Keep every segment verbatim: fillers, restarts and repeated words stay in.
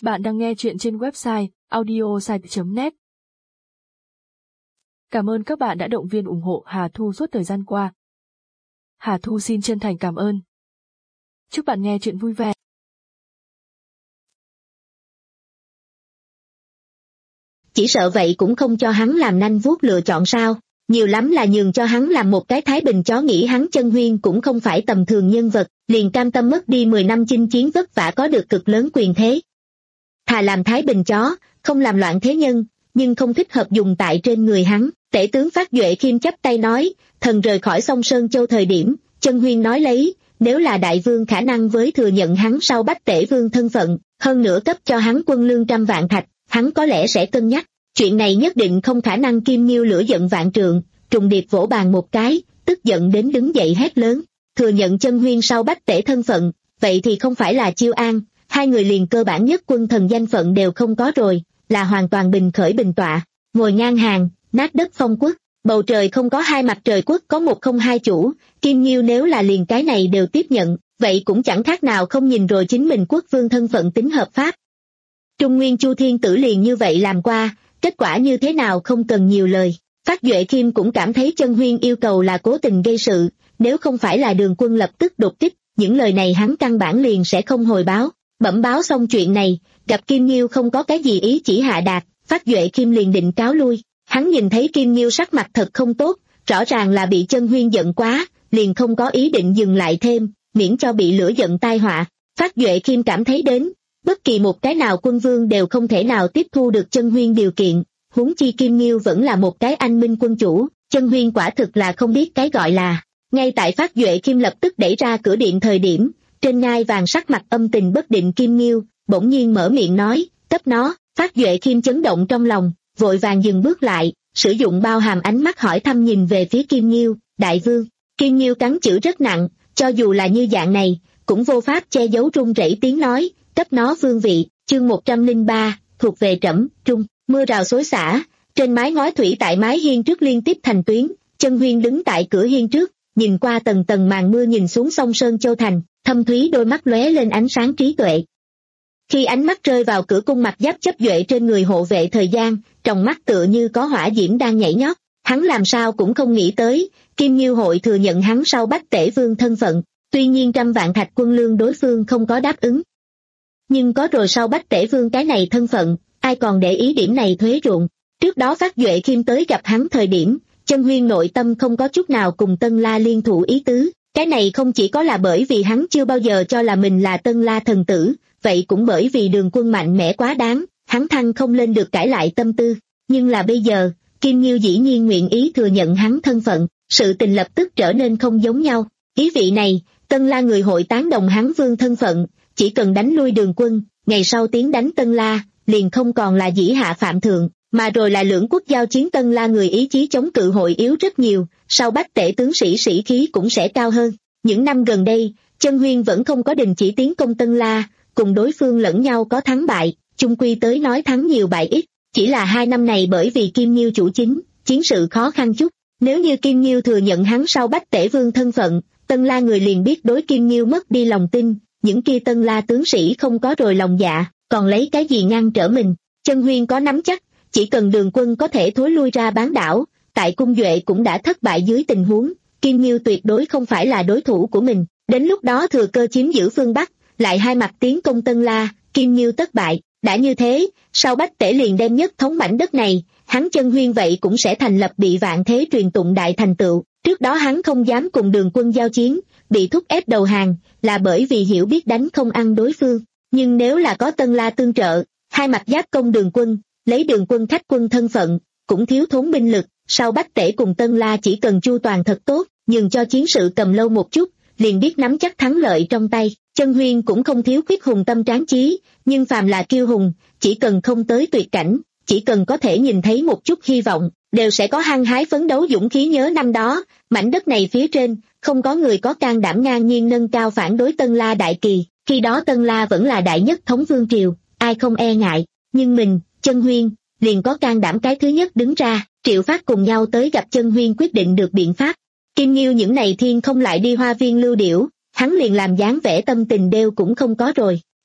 Bạn đang nghe chuyện trên website audiosite chấm net. Cảm ơn các bạn đã động viên ủng hộ Hà Thu suốt thời gian qua. Hà Thu xin chân thành cảm ơn. Chúc bạn nghe chuyện vui vẻ. Chỉ sợ vậy cũng không cho hắn làm nanh vuốt lựa chọn sao, nhiều lắm là nhường cho hắn làm một cái Thái Bình chó, nghĩ hắn Chân Huyên cũng không phải tầm thường nhân vật, liền cam tâm mất đi mười năm chinh chiến vất vả có được cực lớn quyền thế. Thà làm Thái Bình chó, không làm loạn thế nhân, nhưng không thích hợp dùng tại trên người hắn. Tể tướng Phát Duệ Khiêm chắp tay nói, thần rời khỏi sông Sơn Châu thời điểm, Chân Huyên nói lấy, nếu là đại vương khả năng với thừa nhận hắn sau Bách Tể Vương thân phận, hơn nữa cấp cho hắn quân lương trăm vạn thạch, hắn có lẽ sẽ cân nhắc. Chuyện này nhất định không khả năng. Kim Nghiêu lửa giận vạn trượng, trùng điệp vỗ bàn một cái, tức giận đến đứng dậy hét lớn, thừa nhận Chân Huyên sau Bách Tể thân phận, vậy thì không phải là chiêu an, hai người liền cơ bản nhất quân thần danh phận đều không có rồi, là hoàn toàn bình khởi bình tọa, ngồi ngang hàng, nát đất phong quốc, bầu trời không có hai mặt trời, quốc có một không hai chủ. Kim Nghiêu nếu là liền cái này đều tiếp nhận, vậy cũng chẳng khác nào không nhìn rồi chính mình quốc vương thân phận tính hợp pháp. Trung Nguyên Chu Thiên Tử liền như vậy làm qua, kết quả như thế nào không cần nhiều lời. Phát Duệ Khiêm cũng cảm thấy Chân Huyên yêu cầu là cố tình gây sự, nếu không phải là Đường Quân lập tức đột kích, những lời này hắn căn bản liền sẽ không hồi báo. Bẩm báo xong chuyện này, gặp Kim Nghiêu không có cái gì ý chỉ hạ đạt, Phát Duệ Khiêm liền định cáo lui. Hắn nhìn thấy Kim Nghiêu sắc mặt thật không tốt, rõ ràng là bị Chân Huyên giận quá, liền không có ý định dừng lại thêm, miễn cho bị lửa giận tai họa. Phát Duệ Khiêm cảm thấy đến, bất kỳ một cái nào quân vương đều không thể nào tiếp thu được Chân Huyên điều kiện, huống chi Kim Nghiêu vẫn là một cái anh minh quân chủ, Chân Huyên quả thực là không biết cái gọi là. Ngay tại Phát Duệ Khiêm lập tức đẩy ra cửa điện thời điểm, trên ngai vàng sắc mặt âm tình bất định Kim Nghiêu bỗng nhiên mở miệng nói, cấp nó. Phát Duệ Khiêm chấn động trong lòng, vội vàng dừng bước lại, sử dụng bao hàm ánh mắt hỏi thăm nhìn về phía Kim Nghiêu, đại vương. Kim Nghiêu cắn chữ rất nặng, cho dù là như dạng này, cũng vô pháp che giấu run rẩy tiếng nói, cấp nó vương vị. Chương một trăm lẻ ba, thuộc về trẫm. Trung, mưa rào xối xả, trên mái ngói thủy tại mái hiên trước liên tiếp thành tuyến, Chân Huyên đứng tại cửa hiên trước, nhìn qua tầng tầng màn mưa, nhìn xuống sông Sơn Châu thành, thâm thúy đôi mắt lóe lên ánh sáng trí tuệ. Khi ánh mắt rơi vào cửa cung mặt giáp chấp duệ trên người hộ vệ thời gian, trong mắt tựa như có hỏa diễm đang nhảy nhót, hắn làm sao cũng không nghĩ tới, Kim Nghiêu hội thừa nhận hắn sau Bách Tể Vương thân phận, tuy nhiên trăm vạn thạch quân lương đối phương không có đáp ứng. Nhưng có rồi sau Bách Tể Vương cái này thân phận, ai còn để ý điểm này thuế ruộng. Trước đó Phát Duệ Khiêm tới gặp hắn thời điểm, Chân Huyên nội tâm không có chút nào cùng Tân La liên thủ ý tứ, cái này không chỉ có là bởi vì hắn chưa bao giờ cho là mình là Tân La thần tử, vậy cũng bởi vì Đường Quân mạnh mẽ quá đáng, hắn thăng không lên được cãi lại tâm tư. Nhưng là bây giờ, Kim Nghiêu dĩ nhiên nguyện ý thừa nhận hắn thân phận, sự tình lập tức trở nên không giống nhau. Ý vị này, Tân La người hội tán đồng hắn vương thân phận, chỉ cần đánh lui Đường Quân, ngày sau tiến đánh Tân La, liền không còn là dĩ hạ phạm thượng, mà rồi là lưỡng quốc giao chiến. Tân La người ý chí chống cự hội yếu rất nhiều, sau Bách Tể tướng sĩ sĩ khí cũng sẽ cao hơn. Những năm gần đây, Chân Huyên vẫn không có đình chỉ tiến công Tân La, cùng đối phương lẫn nhau có thắng bại, chung quy tới nói thắng nhiều bại ít, chỉ là hai năm này bởi vì Kim Nghiêu chủ chính, chiến sự khó khăn chút. Nếu như Kim Nghiêu thừa nhận hắn sau Bách Tể Vương thân phận, Tân La người liền biết đối Kim Nghiêu mất đi lòng tin, những kia Tân La tướng sĩ không có rồi lòng dạ, còn lấy cái gì ngăn trở mình. Chân Huyên có nắm chắc, chỉ cần Đường Quân có thể thối lui ra bán đảo, tại cung duệ cũng đã thất bại dưới tình huống, Kim Nghiêu tuyệt đối không phải là đối thủ của mình. Đến lúc đó thừa cơ chiếm giữ phương Bắc, lại hai mặt tiến công Tân La, Kim Nghiêu thất bại. Đã như thế, sau Bách Tể liền đem nhất thống mảnh đất này, hắn Chân Huyên vậy cũng sẽ thành lập bị vạn thế truyền tụng đại thành tựu. Trước đó hắn không dám cùng Đường Quân giao chiến, bị thúc ép đầu hàng, là bởi vì hiểu biết đánh không ăn đối phương. Nhưng nếu là có Tân La tương trợ, hai mặt giáp công Đường Quân, lấy Đường Quân khách quân thân phận, cũng thiếu thốn binh lực, sau Bách Tể cùng Tân La chỉ cần chu toàn thật tốt, nhường cho chiến sự cầm lâu một chút, liền biết nắm chắc thắng lợi trong tay. Chân Huyên cũng không thiếu khuyết hùng tâm tráng chí, nhưng phàm là kiêu hùng, chỉ cần không tới tuyệt cảnh, chỉ cần có thể nhìn thấy một chút hy vọng, đều sẽ có hăng hái phấn đấu dũng khí. Nhớ năm đó, mảnh đất này phía trên, không có người có can đảm ngang nhiên nâng cao phản đối Tân La đại kỳ, khi đó Tân La vẫn là đại nhất thống vương triều, ai không e ngại, nhưng mình, Chân Huyên, liền có can đảm cái thứ nhất đứng ra. Triệu Phát cùng nhau tới gặp Chân Huyên quyết định được biện pháp. Kim Nghiêu những này thiên không lại đi hoa viên lưu điểu, hắn liền làm dáng vẻ tâm tình đều cũng không có rồi.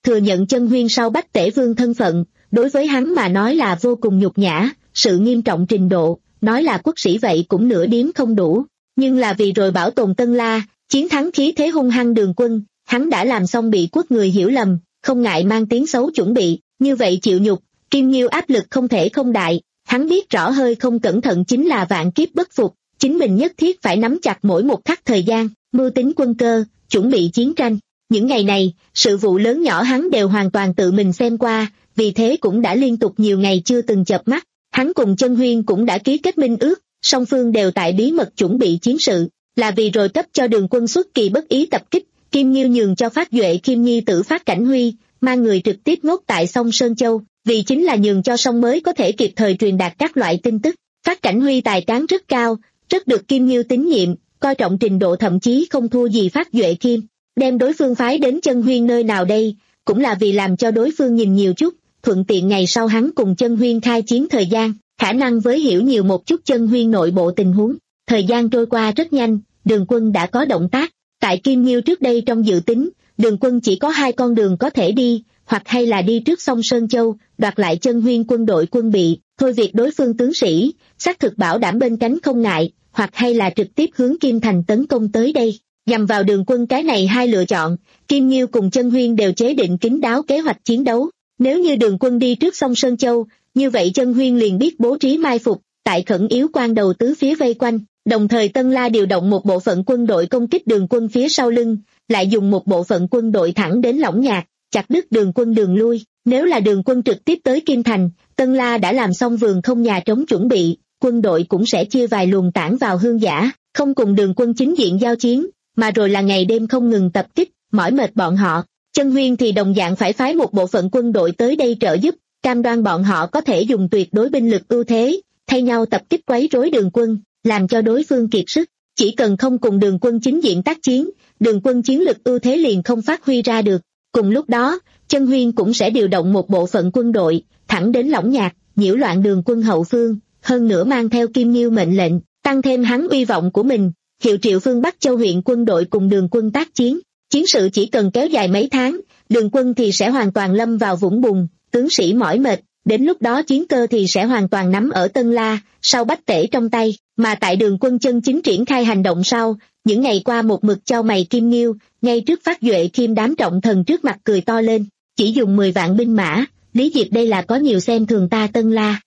thừa nhận Chân Huyên sau Bách Tể Vương thân phận, đối với hắn mà nói là vô cùng nhục nhã, sự nghiêm trọng trình độ, nói là quốc sĩ vậy cũng nửa điếm không đủ, nhưng là vì rồi bảo tồn Tân La, chiến thắng khí thế hung hăng Đường Quân, hắn đã làm xong bị quốc người hiểu lầm, không ngại mang tiếng xấu chuẩn bị, như vậy chịu nhục, Kim Nghiêu áp lực không thể không đại, hắn biết rõ hơi không cẩn thận chính là vạn kiếp bất phục, chính mình nhất thiết phải nắm chặt mỗi một khắc thời gian, mưu tính quân cơ, chuẩn bị chiến tranh. Những ngày này, sự vụ lớn nhỏ hắn đều hoàn toàn tự mình xem qua, vì thế cũng đã liên tục nhiều ngày chưa từng chợp mắt. Hắn cùng Chân Huyên cũng đã ký kết minh ước, song phương đều tại bí mật chuẩn bị chiến sự, là vì rồi cấp cho Đường Quân xuất kỳ bất ý tập kích, Kim Nghiêu nhường cho Phát Duệ Kim Nhi tử Phát Cảnh Huy, mang người trực tiếp ngốc tại sông Sơn Châu, vì chính là nhường cho sông mới có thể kịp thời truyền đạt các loại tin tức. Phát Cảnh Huy tài cán rất cao, rất được Kim Nghiêu tín nhiệm, coi trọng trình độ thậm chí không thua gì Phát Duệ Kim. Đem đối phương phái đến Chân Huyên nơi nào đây, cũng là vì làm cho đối phương nhìn nhiều chút, thuận tiện ngày sau hắn cùng Chân Huyên khai chiến thời gian, khả năng với hiểu nhiều một chút Chân Huyên nội bộ tình huống. Thời gian trôi qua rất nhanh, Đường Quân đã có động tác, tại Kim Nghiêu trước đây trong dự tính, Đường Quân chỉ có hai con đường có thể đi, hoặc hay là đi trước sông Sơn Châu, đoạt lại Chân Huyên quân đội quân bị, thôi việc đối phương tướng sĩ, xác thực bảo đảm bên cánh không ngại, hoặc hay là trực tiếp hướng Kim Thành tấn công tới đây. Nhằm vào Đường Quân cái này hai lựa chọn, Kim Nghiêu cùng Chân Huyên đều chế định kín đáo kế hoạch chiến đấu. Nếu như Đường Quân đi trước sông Sơn Châu, như vậy Chân Huyên liền biết bố trí mai phục, tại khẩn yếu quan đầu tứ phía vây quanh, đồng thời Tân La điều động một bộ phận quân đội công kích Đường Quân phía sau lưng, lại dùng một bộ phận quân đội thẳng đến Lỏng Nhạc, chặt đứt Đường Quân đường lui. Nếu là Đường Quân trực tiếp tới Kim Thành, Tân La đã làm xong vườn không nhà trống chuẩn bị, quân đội cũng sẽ chia vài luồng tản vào Hương Giả, không cùng Đường Quân chính diện giao chiến, mà rồi là ngày đêm không ngừng tập kích, mỏi mệt bọn họ. Chân Huyên thì đồng dạng phải phái một bộ phận quân đội tới đây trợ giúp, cam đoan bọn họ có thể dùng tuyệt đối binh lực ưu thế, thay nhau tập kích quấy rối Đường Quân, làm cho đối phương kiệt sức. Chỉ cần không cùng Đường Quân chính diện tác chiến, Đường Quân chiến lực ưu thế liền không phát huy ra được. Cùng lúc đó, Chân Huyên cũng sẽ điều động một bộ phận quân đội, thẳng đến Lỏng Nhạc, nhiễu loạn Đường Quân hậu phương, hơn nữa mang theo Kim Nghiêu mệnh lệnh, tăng thêm hắn uy vọng của mình, hiệu triệu phương Bắc Châu huyện quân đội cùng Đường Quân tác chiến. Chiến sự chỉ cần kéo dài mấy tháng, Đường Quân thì sẽ hoàn toàn lâm vào vũng bùn, tướng sĩ mỏi mệt, đến lúc đó chiến cơ thì sẽ hoàn toàn nắm ở Tân La, sau Bách Tể trong tay, mà tại Đường Quân chân chính triển khai hành động sau, những ngày qua một mực chau mày Kim Nghiêu, ngay trước Phát Duệ Kim đám trọng thần trước mặt cười to lên, chỉ dùng mười vạn binh mã, Lý Diệp đây là có nhiều xem thường ta Tân La.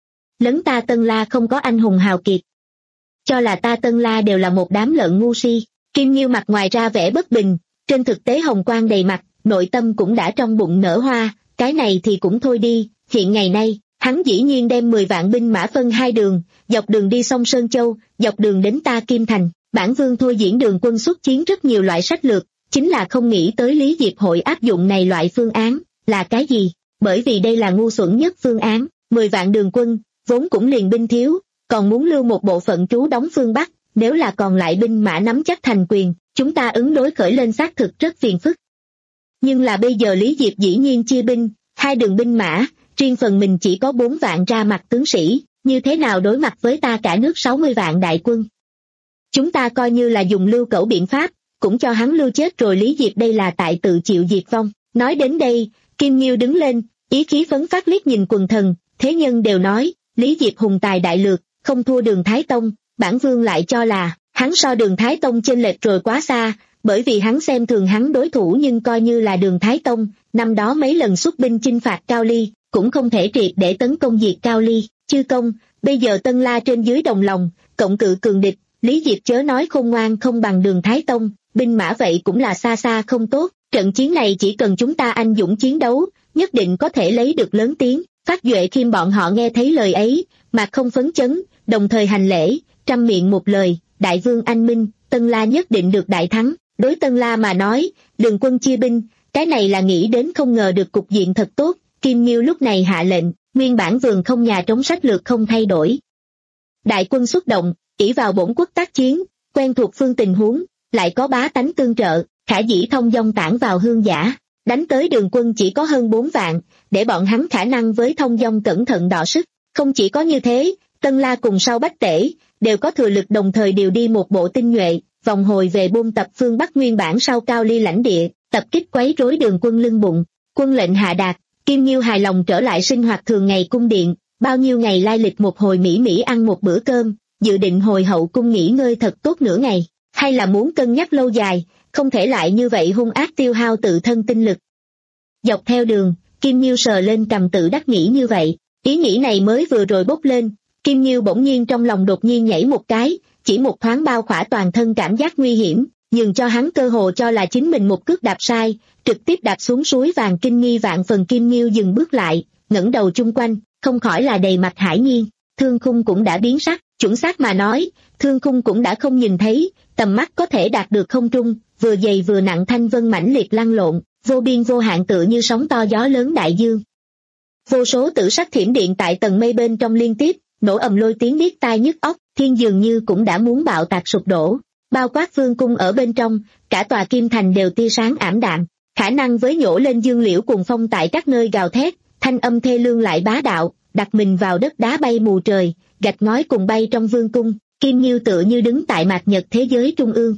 Lấn ta Tân La không có anh hùng hào kiệt, cho là ta Tân La đều là một đám lợn ngu si. Kim Nghiêu mặt ngoài ra vẻ bất bình, trên thực tế hồng quang đầy mặt, nội tâm cũng đã trong bụng nở hoa, cái này thì cũng thôi đi, hiện ngày nay, hắn dĩ nhiên đem mười vạn binh mã phân hai đường, dọc đường đi sông Sơn Châu, dọc đường đến ta Kim Thành. Bản Vương thôi diễn Đường Quân xuất chiến rất nhiều loại sách lược, chính là không nghĩ tới Lý Diệp hội áp dụng này loại phương án, là cái gì? Bởi vì đây là ngu xuẩn nhất phương án, mười vạn Đường Quân, vốn cũng liền binh thiếu, còn muốn lưu một bộ phận trú đóng phương Bắc, nếu là còn lại binh mã nắm chắc thành quyền, chúng ta ứng đối khởi lên xác thực rất phiền phức. Nhưng là bây giờ Lý Diệp dĩ nhiên chia binh, hai đường binh mã, riêng phần mình chỉ có bốn vạn ra mặt tướng sĩ, như thế nào đối mặt với ta cả nước sáu mươi vạn đại quân? Chúng ta coi như là dùng lưu cẩu biện pháp, cũng cho hắn lưu chết rồi. Lý Diệp đây là tại tự chịu diệt vong. Nói đến đây, Kim Nghiêu đứng lên, ý khí phấn phát liếc nhìn quần thần, thế nhân đều nói, Lý Diệp hùng tài đại lược, không thua Đường Thái Tông, bản Vương lại cho là, hắn so Đường Thái Tông chênh lệch rồi quá xa, bởi vì hắn xem thường hắn đối thủ nhưng coi như là Đường Thái Tông, năm đó mấy lần xuất binh chinh phạt Cao Ly, cũng không thể triệt để tấn công diệt Cao Ly. Chư công, bây giờ Tân La trên dưới đồng lòng, cộng cự cường địch, Lý Diệp chớ nói khôn ngoan không bằng Đường Thái Tông, binh mã vậy cũng là xa xa không tốt, trận chiến này chỉ cần chúng ta anh dũng chiến đấu, nhất định có thể lấy được lớn tiếng. Phát Duệ Khiêm bọn họ nghe thấy lời ấy, mà không phấn chấn, đồng thời hành lễ, trăm miệng một lời, đại vương anh minh, Tân La nhất định được đại thắng. Đối Tân La mà nói, Đường Quân chia binh, cái này là nghĩ đến không ngờ được cục diện thật tốt. Kim Nghiêu lúc này hạ lệnh, nguyên bản vườn không nhà trống sách lược không thay đổi. Đại quân xuất động, ỷ vào bổn quốc tác chiến, quen thuộc phương tình huống, lại có bá tánh tương trợ, khả dĩ thông dong tản vào Hương Giả, đánh tới Đường Quân chỉ có hơn bốn vạn, để bọn hắn khả năng với thông dong cẩn thận đọ sức. Không chỉ có như thế, Tân La cùng sau Bách Tể, đều có thừa lực đồng thời điều đi một bộ tinh nhuệ, vòng hồi về buôn tập phương Bắc nguyên bản sau Cao Ly lãnh địa, tập kích quấy rối Đường Quân lưng bụng. Quân lệnh hạ đạt, Kim Nghiêu hài lòng trở lại sinh hoạt thường ngày cung điện, bao nhiêu ngày lai lịch một hồi mỹ mỹ ăn một bữa cơm, dự định hồi hậu cung nghỉ ngơi thật tốt nửa ngày, hay là muốn cân nhắc lâu dài, không thể lại như vậy hung ác tiêu hao tự thân tinh lực. Dọc theo đường, Kim Nghiêu sờ lên cầm tự đắc nghĩ như vậy, ý nghĩ này mới vừa rồi bốc lên, Kim Nghiêu bỗng nhiên trong lòng đột nhiên nhảy một cái, chỉ một thoáng bao khỏa toàn thân cảm giác nguy hiểm, nhường cho hắn cơ hồ cho là chính mình một cước đạp sai, trực tiếp đạp xuống suối vàng kinh nghi vạn phần. Kim Nghiêu dừng bước lại, ngẩng đầu chung quanh, không khỏi là đầy mặt hải nhiên, thương khung cũng đã biến sắc, chuẩn xác mà nói, thương khung cũng đã không nhìn thấy, tầm mắt có thể đạt được không trung, vừa dày vừa nặng thanh vân mãnh liệt lăn lộn, vô biên vô hạn tựa như sóng to gió lớn đại dương. Vô số tử sắc thiểm điện tại tầng mây bên trong liên tiếp, nổ ầm lôi tiếng điếc tai nhức óc, thiên dường như cũng đã muốn bạo tạc sụp đổ, bao quát vương cung ở bên trong, cả tòa kim thành đều tia sáng ảm đạm, khả năng với nhổ lên dương liễu cuồng phong tại các nơi gào thét, thanh âm thê lương lại bá đạo, đặt mình vào đất đá bay mù trời, gạch ngói cùng bay trong vương cung, Kim Nghiêu tựa như đứng tại mạt nhật thế giới trung ương.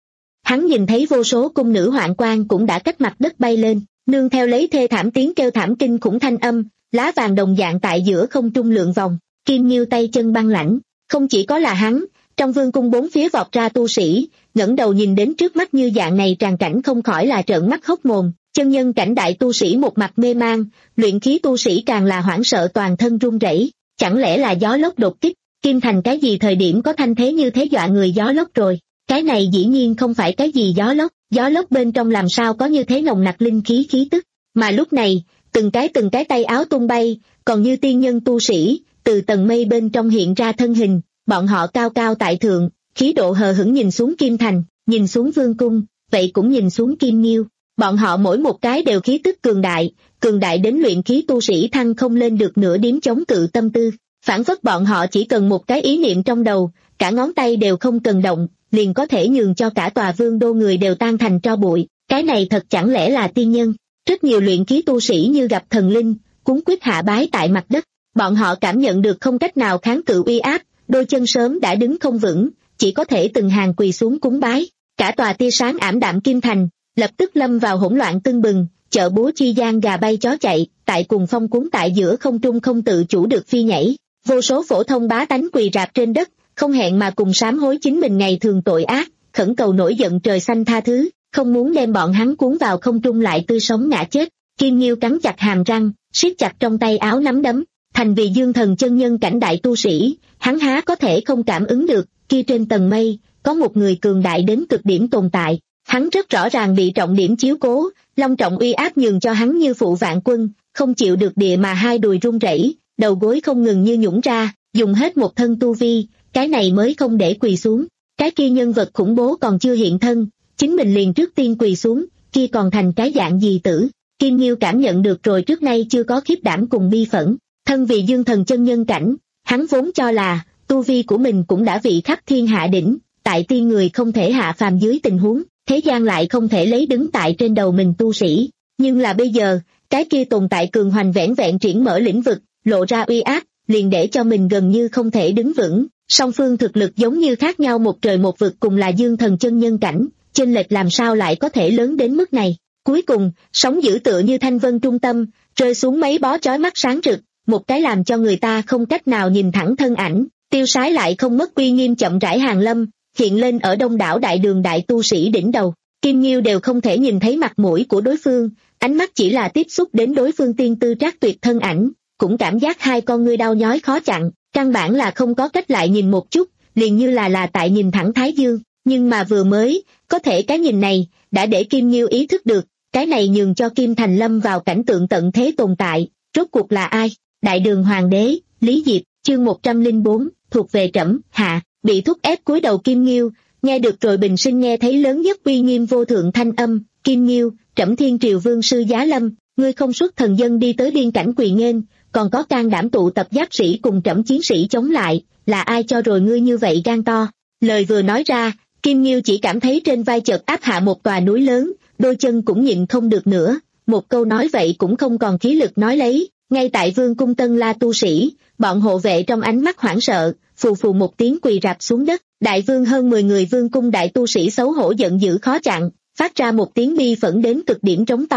Hắn nhìn thấy vô số cung nữ hoạn quan cũng đã cách mặt đất bay lên, nương theo lấy thê thảm tiếng kêu thảm kinh khủng thanh âm, lá vàng đồng dạng tại giữa không trung lượn vòng, Kim Nghiêu tay chân băng lãnh, không chỉ có là hắn, trong vương cung bốn phía vọt ra tu sĩ, ngẩng đầu nhìn đến trước mắt như dạng này tràn cảnh không khỏi là trợn mắt hốc mồm, chân nhân cảnh đại tu sĩ một mặt mê mang, luyện khí tu sĩ càng là hoảng sợ toàn thân run rẩy, chẳng lẽ là gió lốc đột kích, Kim Thành cái gì thời điểm có thanh thế như thế dọa người gió lốc rồi, cái này dĩ nhiên không phải cái gì gió lốc, gió lốc bên trong làm sao có như thế nồng nặc linh khí khí tức, mà lúc này, từng cái từng cái tay áo tung bay, còn như tiên nhân tu sĩ, từ tầng mây bên trong hiện ra thân hình, bọn họ cao cao tại thượng, khí độ hờ hững nhìn xuống Kim Thành, nhìn xuống vương cung, vậy cũng nhìn xuống Kim Nghiêu, bọn họ mỗi một cái đều khí tức cường đại, cường đại đến luyện khí tu sĩ thăng không lên được nửa điểm chống cự tâm tư, phản phất bọn họ chỉ cần một cái ý niệm trong đầu, cả ngón tay đều không cần động, liền có thể nhường cho cả tòa vương đô người đều tan thành tro bụi, cái này thật chẳng lẽ là tiên nhân. Rất nhiều luyện khí tu sĩ như gặp thần linh, cuống quyết hạ bái tại mặt đất, bọn họ cảm nhận được không cách nào kháng cự uy áp, đôi chân sớm đã đứng không vững, chỉ có thể từng hàng quỳ xuống cúng bái, cả tòa tia sáng ảm đạm Kim Thành, lập tức lâm vào hỗn loạn tưng bừng, chợ búa chi gian gà bay chó chạy, tại cùng phong cuốn tại giữa không trung không tự chủ được phi nhảy, vô số phổ thông bá tánh quỳ rạp trên đất, không hẹn mà cùng sám hối chính mình ngày thường tội ác, khẩn cầu nổi giận trời xanh tha thứ, không muốn đem bọn hắn cuốn vào không trung lại tươi sống ngã chết. Kim Nghiêu cắn chặt hàm răng, siết chặt trong tay áo nắm đấm, thành vì dương thần chân nhân cảnh đại tu sĩ, hắn há có thể không cảm ứng được, kia trên tầng mây, có một người cường đại đến cực điểm tồn tại, hắn rất rõ ràng bị trọng điểm chiếu cố, long trọng uy áp nhường cho hắn như phụ vạn quân, không chịu được địa mà hai đùi run rẩy, đầu gối không ngừng như nhũng ra, dùng hết một thân tu vi, cái này mới không để quỳ xuống, cái kia nhân vật khủng bố còn chưa hiện thân, chính mình liền trước tiên quỳ xuống, kia còn thành cái dạng gì tử. Kim Nghiêu cảm nhận được rồi trước nay chưa có khiếp đảm cùng bi phẫn, thân vì dương thần chân nhân cảnh, hắn vốn cho là, tu vi của mình cũng đã vị khắp thiên hạ đỉnh, tại tiên người không thể hạ phàm dưới tình huống, thế gian lại không thể lấy đứng tại trên đầu mình tu sĩ, nhưng là bây giờ, cái kia tồn tại cường hoành vẻn vẹn triển mở lĩnh vực, lộ ra uy áp, liền để cho mình gần như không thể đứng vững, song phương thực lực giống như khác nhau một trời một vực cùng là dương thần chân nhân cảnh, chênh lệch làm sao lại có thể lớn đến mức này. Cuối cùng, sóng dữ tựa như thanh vân trung tâm, rơi xuống mấy bó chói mắt sáng rực, một cái làm cho người ta không cách nào nhìn thẳng thân ảnh, tiêu sái lại không mất uy nghiêm chậm rãi hàng lâm, hiện lên ở đông đảo đại đường đại tu sĩ đỉnh đầu. Kim Nghiêu đều không thể nhìn thấy mặt mũi của đối phương, ánh mắt chỉ là tiếp xúc đến đối phương tiên tư trác tuyệt thân ảnh, cũng cảm giác hai con ngươi đau nhói khó chặn, căn bản là không có cách lại nhìn một chút, liền như là là tại nhìn thẳng Thái Dương, nhưng mà vừa mới, có thể cái nhìn này, đã để Kim Nghiêu ý thức được, cái này nhường cho Kim Thành lâm vào cảnh tượng tận thế tồn tại, rốt cuộc là ai? Đại đường hoàng đế, Lý Diệp, chương một trăm lẻ bốn, thuộc về trẫm, hạ, bị thúc ép cúi đầu Kim Nghiêu, nghe được rồi bình sinh nghe thấy lớn nhất uy nghiêm vô thượng thanh âm, Kim Nghiêu, trẫm Thiên Triều Vương sư Giá Lâm, ngươi không xuất thần dân đi tới biên cảnh quỳ nghênh, còn có can đảm tụ tập giáp sĩ cùng trẫm chiến sĩ chống lại, là ai cho rồi ngươi như vậy gan to? Lời vừa nói ra, Kim Nghiêu chỉ cảm thấy trên vai chợt áp hạ một tòa núi lớn, đôi chân cũng nhịn không được nữa, một câu nói vậy cũng không còn khí lực nói lấy, ngay tại vương cung Tân La tu sĩ, bọn hộ vệ trong ánh mắt hoảng sợ, phù phù một tiếng quỳ rạp xuống đất, đại vương hơn mười người vương cung đại tu sĩ xấu hổ giận dữ khó chặn, phát ra một tiếng bi phẫn đến cực điểm trống to,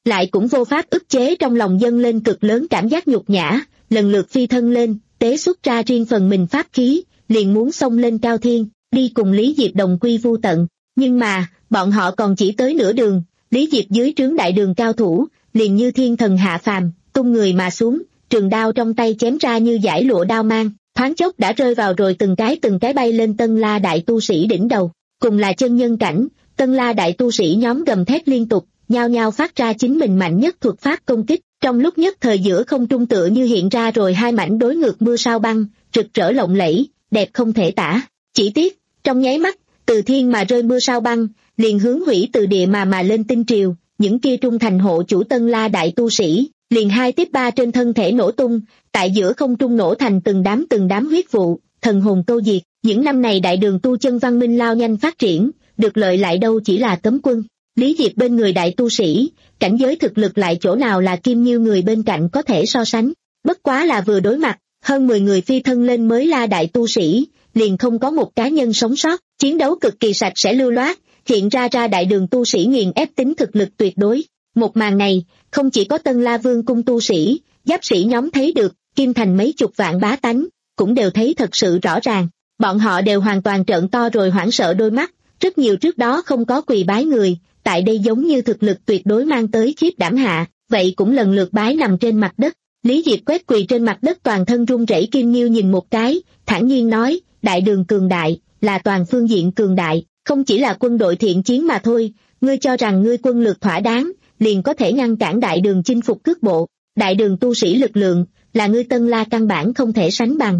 lại cũng vô pháp ức chế trong lòng dâng lên cực lớn cảm giác nhục nhã, lần lượt phi thân lên, tế xuất ra riêng phần mình pháp khí, liền muốn xông lên cao thiên, đi cùng Lý Diệp đồng quy vu tận. Nhưng mà, bọn họ còn chỉ tới nửa đường, Lý Diệp dưới trướng đại đường cao thủ, liền như thiên thần hạ phàm, tung người mà xuống, trường đao trong tay chém ra như dải lụa đao mang, thoáng chốc đã rơi vào rồi từng cái từng cái bay lên Tân La đại tu sĩ đỉnh đầu. Cùng là chân nhân cảnh, Tân La đại tu sĩ nhóm gầm thét liên tục, nhao nhao phát ra chính mình mạnh nhất thuật pháp công kích, trong lúc nhất thời giữa không trung tựa như hiện ra rồi hai mảnh đối ngược mưa sao băng, rực rỡ lộng lẫy, đẹp không thể tả. Chỉ tiếc, trong nháy mắt, từ thiên mà rơi mưa sao băng, liền hướng hủy từ địa mà mà lên tinh triều, những kia trung thành hộ chủ Tân La đại tu sĩ, liền hai tiếp ba trên thân thể nổ tung, tại giữa không trung nổ thành từng đám từng đám huyết vụ, thần hồn câu diệt. Những năm này đại đường tu chân văn minh lao nhanh phát triển, được lợi lại đâu chỉ là cấm quân. Lý Diệp bên người đại tu sĩ, cảnh giới thực lực lại chỗ nào là Kim Nhiêu người bên cạnh có thể so sánh. Bất quá là vừa đối mặt, hơn mười người phi thân lên mới La đại tu sĩ, liền không có một cá nhân sống sót, chiến đấu cực kỳ sạch sẽ lưu loát, hiện ra ra đại đường tu sĩ nghiền ép tính thực lực tuyệt đối. Một màn này, không chỉ có Tân La Vương cung tu sĩ, giáp sĩ nhóm thấy được, Kim Thành mấy chục vạn bá tánh, cũng đều thấy thật sự rõ ràng. Bọn họ đều hoàn toàn trợn to rồi hoảng sợ đôi mắt, rất nhiều trước đó không có quỳ bái người, tại đây giống như thực lực tuyệt đối mang tới khiếp đảm hạ, vậy cũng lần lượt bái nằm trên mặt đất. Lý Diệp quét quỳ trên mặt đất toàn thân run rẩy Kim Nhiêu nhìn một cái, thản nhiên nói, đại đường cường đại, là toàn phương diện cường đại, không chỉ là quân đội thiện chiến mà thôi, ngươi cho rằng ngươi quân lược thỏa đáng, liền có thể ngăn cản đại đường chinh phục cước bộ, đại đường tu sĩ lực lượng, là ngươi Tân La căn bản không thể sánh bằng.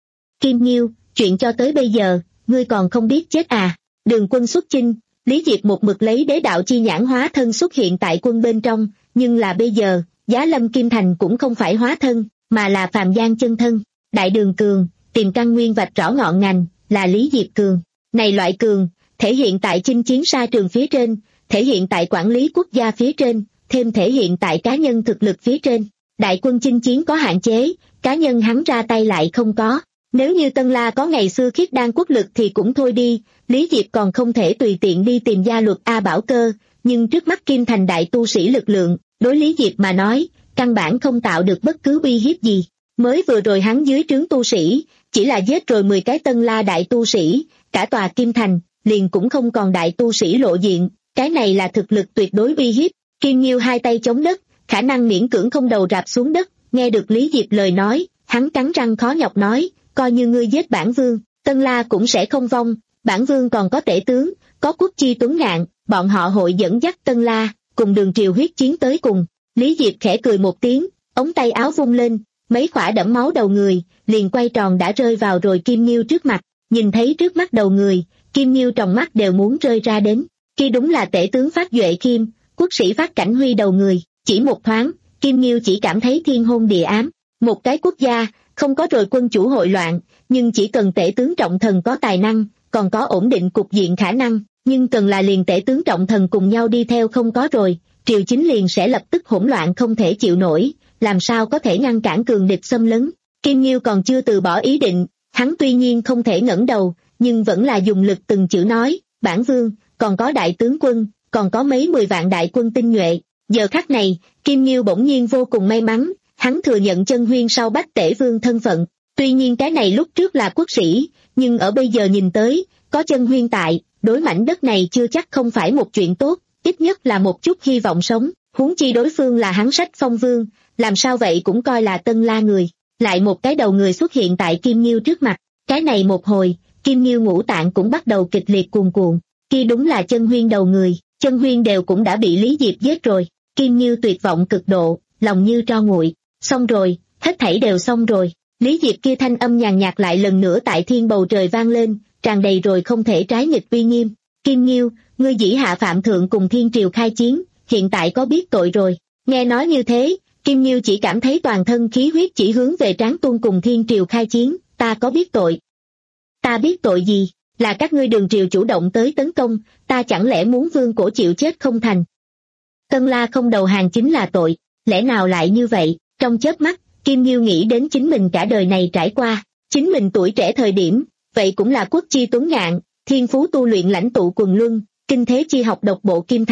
Kim Nhiêu, chuyện cho tới bây giờ, ngươi còn không biết chết à? Đường quân xuất chinh, Lý Diệp một mực lấy đế đạo chi nhãn hóa thân xuất hiện tại quân bên trong, nhưng là bây giờ, Giá Lâm Kim Thành cũng không phải hóa thân, mà là phàm gian chân thân. Đại đường cường, tìm căn nguyên vạch rõ ngọn ngành, là Lý Diệp cường. Này loại cường, thể hiện tại chinh chiến sa trường phía trên, thể hiện tại quản lý quốc gia phía trên, thêm thể hiện tại cá nhân thực lực phía trên. Đại quân chinh chiến có hạn chế, cá nhân hắn ra tay lại không có. Nếu như Tân La có ngày xưa khiết đan quốc lực thì cũng thôi đi, Lý Diệp còn không thể tùy tiện đi tìm gia luật A Bảo Cơ, nhưng trước mắt Kim Thành đại tu sĩ lực lượng, đối Lý Diệp mà nói, căn bản không tạo được bất cứ uy hiếp gì. Mới vừa rồi hắn dưới trướng tu sĩ, chỉ là giết rồi mười cái Tân La đại tu sĩ, cả tòa Kim Thành, liền cũng không còn đại tu sĩ lộ diện, cái này là thực lực tuyệt đối uy hiếp. Kim Nhiêu hai tay chống đất, khả năng miễn cưỡng không đầu rạp xuống đất, nghe được Lý Diệp lời nói, hắn cắn răng khó nhọc nói, coi như ngươi giết bản vương, Tân La cũng sẽ không vong, bản vương còn có tể tướng, có quốc chi tuấn ngạn, bọn họ hội dẫn dắt Tân La, cùng đường triều huyết chiến tới cùng. Lý Diệp khẽ cười một tiếng, ống tay áo vung lên, mấy khỏa đẫm máu đầu người, liền quay tròn đã rơi vào rồi Kim Nhiêu trước mặt, nhìn thấy trước mắt đầu người, Kim Nhiêu trong mắt đều muốn rơi ra đến, kia đúng là tể tướng Phát Duệ Kim, quốc sĩ Phát Cảnh Huy đầu người, chỉ một thoáng, Kim Nhiêu chỉ cảm thấy thiên hôn địa ám, một cái quốc gia, không có rồi quân chủ hội loạn, nhưng chỉ cần tể tướng trọng thần có tài năng, còn có ổn định cục diện khả năng, nhưng cần là liền tể tướng trọng thần cùng nhau đi theo không có rồi, triều chính liền sẽ lập tức hỗn loạn không thể chịu nổi, làm sao có thể ngăn cản cường địch xâm lấn. Kim Nhiêu còn chưa từ bỏ ý định, hắn tuy nhiên không thể ngẩng đầu, nhưng vẫn là dùng lực từng chữ nói, bản vương, còn có đại tướng quân, còn có mấy mười vạn đại quân tinh nhuệ. Giờ khắc này, Kim Nhiêu bỗng nhiên vô cùng may mắn, hắn thừa nhận chân huyên sau Bách Tể Vương thân phận, tuy nhiên cái này lúc trước là quốc sĩ, nhưng ở bây giờ nhìn tới, có chân huyên tại, đối mảnh đất này chưa chắc không phải một chuyện tốt, ít nhất là một chút hy vọng sống, huống chi đối phương là hắn Sách Phong Vương, làm sao vậy cũng coi là Tân La người. Lại một cái đầu người xuất hiện tại Kim Nhiêu trước mặt, cái này một hồi, Kim Nhiêu ngũ tạng cũng bắt đầu kịch liệt cuồn cuộn, kia đúng là chân huyên đầu người, chân huyên đều cũng đã bị Lý Diệp giết rồi. Kim Nhiêu tuyệt vọng cực độ, lòng như tro nguội, xong rồi, hết thảy đều xong rồi. Lý Diệp kia thanh âm nhàn nhạt lại lần nữa tại thiên bầu trời vang lên, tràn đầy rồi không thể trái nghịch uy nghiêm. Kim Nhiêu, ngươi dĩ hạ phạm thượng cùng thiên triều khai chiến, hiện tại có biết tội rồi. Nghe nói như thế, Kim Nhiêu chỉ cảm thấy toàn thân khí huyết chỉ hướng về trán tuôn cùng thiên triều khai chiến, ta có biết tội. Ta biết tội gì, là các ngươi đường triều chủ động tới tấn công, ta chẳng lẽ muốn vương cổ chịu chết không thành. Tân La không đầu hàng chính là tội, lẽ nào lại như vậy? Trong chớp mắt, Kim Nhiêu nghĩ đến chính mình cả đời này trải qua, chính mình tuổi trẻ thời điểm, vậy cũng là quốc chi tuấn ngạn, thiên phú tu luyện lãnh tụ quần luân, kinh thế chi học độc bộ Kim Thành,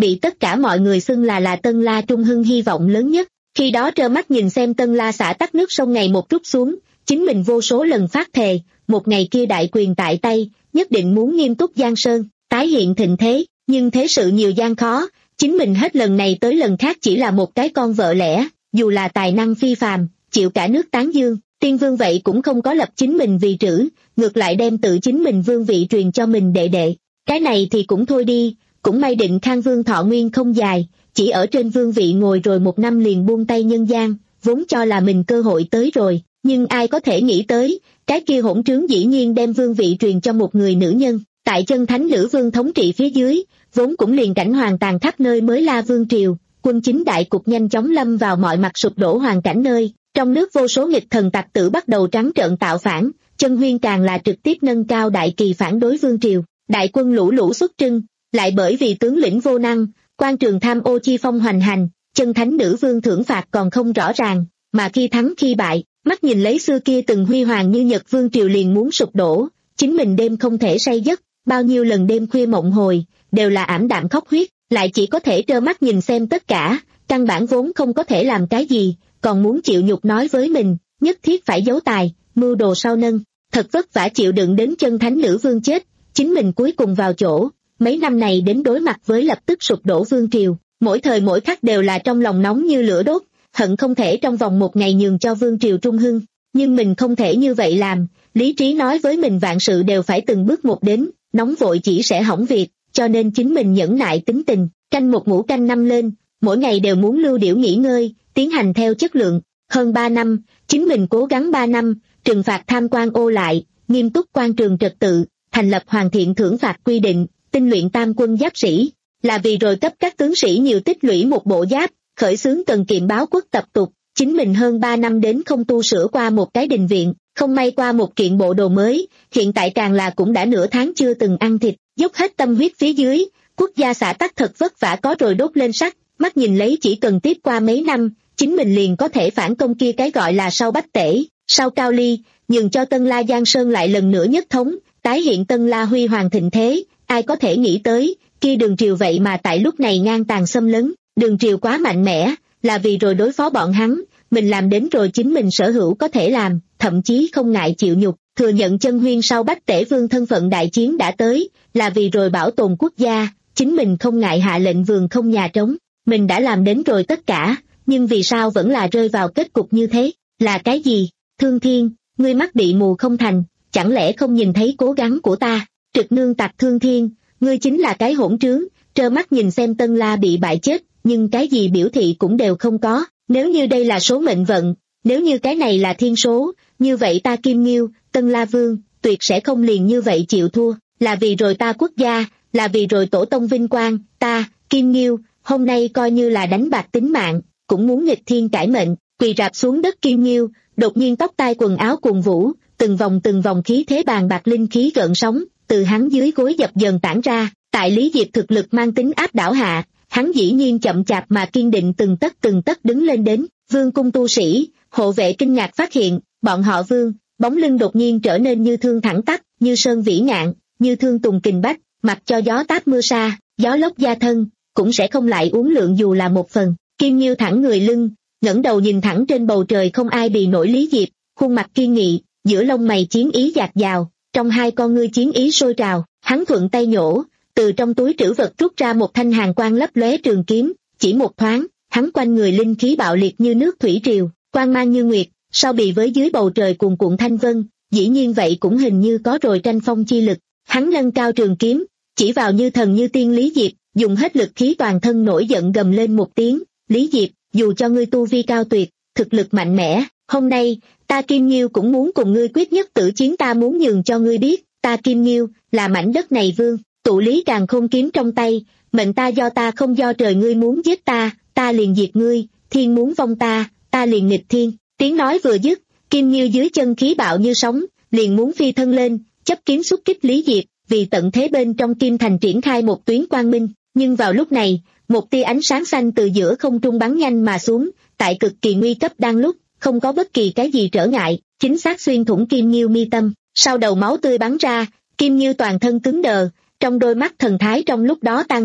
bị tất cả mọi người xưng là là Tân La Trung Hưng hy vọng lớn nhất. Khi đó trơ mắt nhìn xem Tân La xã tắc nước sông ngày một trút xuống, chính mình vô số lần phát thề, một ngày kia đại quyền tại tay, nhất định muốn nghiêm túc Giang Sơn, tái hiện thịnh thế, nhưng thế sự nhiều gian khó, chính mình hết lần này tới lần khác chỉ là một cái con vợ lẽ, dù là tài năng phi phàm, chịu cả nước tán dương, tiên vương vậy cũng không có lập chính mình vì trữ, ngược lại đem tự chính mình vương vị truyền cho mình đệ đệ. Cái này thì cũng thôi đi, cũng may Định Khang vương thọ nguyên không dài, chỉ ở trên vương vị ngồi rồi một năm liền buông tay nhân gian, vốn cho là mình cơ hội tới rồi, nhưng ai có thể nghĩ tới, cái kia hỗn trướng dĩ nhiên đem vương vị truyền cho một người nữ nhân. Tại chân thánh Lữ Vương thống trị phía dưới, vốn cũng liền cảnh hoàng tàn khắp nơi mới La Vương Triều, quân chính đại cục nhanh chóng lâm vào mọi mặt sụp đổ hoàn cảnh nơi, trong nước vô số nghịch thần tặc tử bắt đầu trắng trợn tạo phản, Chân Huyên càng là trực tiếp nâng cao đại kỳ phản đối Vương Triều, đại quân lũ lũ xuất trưng, lại bởi vì tướng lĩnh vô năng, quan trường tham ô chi phong hoành hành, chân thánh Nữ Vương thưởng phạt còn không rõ ràng, mà khi thắng khi bại, mắt nhìn lấy xưa kia từng huy hoàng như Nhật Vương Triều liền muốn sụp đổ, chính mình đêm không thể say giấc. Bao nhiêu lần đêm khuya mộng hồi, đều là ảm đạm khóc huyết, lại chỉ có thể trơ mắt nhìn xem tất cả, căn bản vốn không có thể làm cái gì, còn muốn chịu nhục nói với mình, nhất thiết phải giấu tài, mưu đồ sau nâng, thật vất vả chịu đựng đến chân thánh Lữ Vương chết, chính mình cuối cùng vào chỗ, mấy năm này đến đối mặt với lập tức sụp đổ Vương Triều, mỗi thời mỗi khắc đều là trong lòng nóng như lửa đốt, hận không thể trong vòng một ngày nhường cho Vương Triều trung hưng, nhưng mình không thể như vậy làm, lý trí nói với mình vạn sự đều phải từng bước một đến. Nóng vội chỉ sẽ hỏng việc, cho nên chính mình nhẫn nại tính tình, canh một ngũ canh năm lên, mỗi ngày đều muốn lưu điểu nghỉ ngơi, tiến hành theo chất lượng. Hơn ba năm, chính mình cố gắng ba năm, trừng phạt tham quan ô lại, nghiêm túc quan trường trật tự, thành lập hoàn thiện thưởng phạt quy định, tinh luyện tam quân giáp sĩ, là vì rồi cấp các tướng sĩ nhiều tích lũy một bộ giáp, khởi xướng cần kiệm báo quốc tập tục. Chính mình hơn ba năm đến không tu sửa qua một cái đình viện, không may qua một kiện bộ đồ mới, hiện tại càng là cũng đã nửa tháng chưa từng ăn thịt, dốc hết tâm huyết phía dưới, quốc gia xã tắc thật vất vả có rồi đốt lên sắt, mắt nhìn lấy chỉ cần tiếp qua mấy năm, chính mình liền có thể phản công kia cái gọi là sau Bách Tể, sau Cao Ly, nhường cho Tân La Giang Sơn lại lần nữa nhất thống, tái hiện Tân La huy hoàng thịnh thế, ai có thể nghĩ tới, kia Đường Triều vậy mà tại lúc này ngang tàn xâm lấn, Đường Triều quá mạnh mẽ, là vì rồi đối phó bọn hắn, mình làm đến rồi chính mình sở hữu có thể làm, thậm chí không ngại chịu nhục, thừa nhận Chân Huyên sau Bách Tể Vương thân phận đại chiến đã tới, là vì rồi bảo tồn quốc gia, chính mình không ngại hạ lệnh vườn không nhà trống, mình đã làm đến rồi tất cả, nhưng vì sao vẫn là rơi vào kết cục như thế, là cái gì? Thương Thiên, ngươi mắt bị mù không thành, chẳng lẽ không nhìn thấy cố gắng của ta? Trực nương tặc Thương Thiên, ngươi chính là cái hỗn trướng, trơ mắt nhìn xem Tân La bị bại chết, nhưng cái gì biểu thị cũng đều không có. Nếu như đây là số mệnh vận, nếu như cái này là thiên số, như vậy ta Kim Nghiêu, Tân La Vương, tuyệt sẽ không liền như vậy chịu thua, là vì rồi ta quốc gia, là vì rồi tổ tông vinh quang, ta, Kim Nghiêu, hôm nay coi như là đánh bạc tính mạng, cũng muốn nghịch thiên cải mệnh, quỳ rạp xuống đất Kim Nghiêu, đột nhiên tóc tai quần áo cuồng vũ, từng vòng từng vòng khí thế bàn bạc linh khí gợn sóng, từ hắn dưới gối dập dần tản ra, tại Lý Diệp thực lực mang tính áp đảo hạ. Hắn dĩ nhiên chậm chạp mà kiên định từng tấc từng tấc đứng lên đến, Vương cung tu sĩ, hộ vệ kinh ngạc phát hiện, bọn họ Vương, bóng lưng đột nhiên trở nên như thương thẳng tắp, như sơn vĩ ngạn, như thương tùng kình bách, mặc cho gió táp mưa sa, gió lốc gia thân, cũng sẽ không lại uốn lượn dù là một phần. Kim Nghiêu thẳng người lưng, ngẩng đầu nhìn thẳng trên bầu trời không ai bì nổi Lý Diệp, khuôn mặt kiên nghị, giữa lông mày chiến ý dạt dào, trong hai con ngươi chiến ý sôi trào, hắn thuận tay nhổ. Từ trong túi trữ vật rút ra một thanh hàn quang lấp lóe trường kiếm, chỉ một thoáng, hắn quanh người linh khí bạo liệt như nước thủy triều, quang mang như nguyệt, sao bị với dưới bầu trời cuồn cuộn thanh vân, dĩ nhiên vậy cũng hình như có rồi tranh phong chi lực, hắn nâng cao trường kiếm, chỉ vào như thần như tiên Lý Diệp, dùng hết lực khí toàn thân nổi giận gầm lên một tiếng, Lý Diệp, dù cho ngươi tu vi cao tuyệt, thực lực mạnh mẽ, hôm nay, ta Kim Nghiêu cũng muốn cùng ngươi quyết nhất tử chiến, ta muốn nhường cho ngươi biết, ta Kim Nghiêu, là mảnh đất này vương. Tụ lý càn khôn kiếm trong tay, mệnh ta do ta không do trời, ngươi muốn giết ta, ta liền diệt ngươi, thiên muốn vong ta, ta liền nghịch thiên. Tiếng nói vừa dứt, Kim Nghiêu dưới chân khí bạo như sóng, liền muốn phi thân lên, chấp kiếm xuất kích Lý Diệp, vì tận thế bên trong Kim Thành triển khai một tuyến quang minh. Nhưng vào lúc này, một tia ánh sáng xanh từ giữa không trung bắn nhanh mà xuống, tại cực kỳ nguy cấp đang lúc, không có bất kỳ cái gì trở ngại, chính xác xuyên thủng Kim Nghiêu mi tâm, sau đầu máu tươi bắn ra, Kim Nghiêu toàn thân cứng đờ. Trong đôi mắt thần thái trong lúc đó tan hết,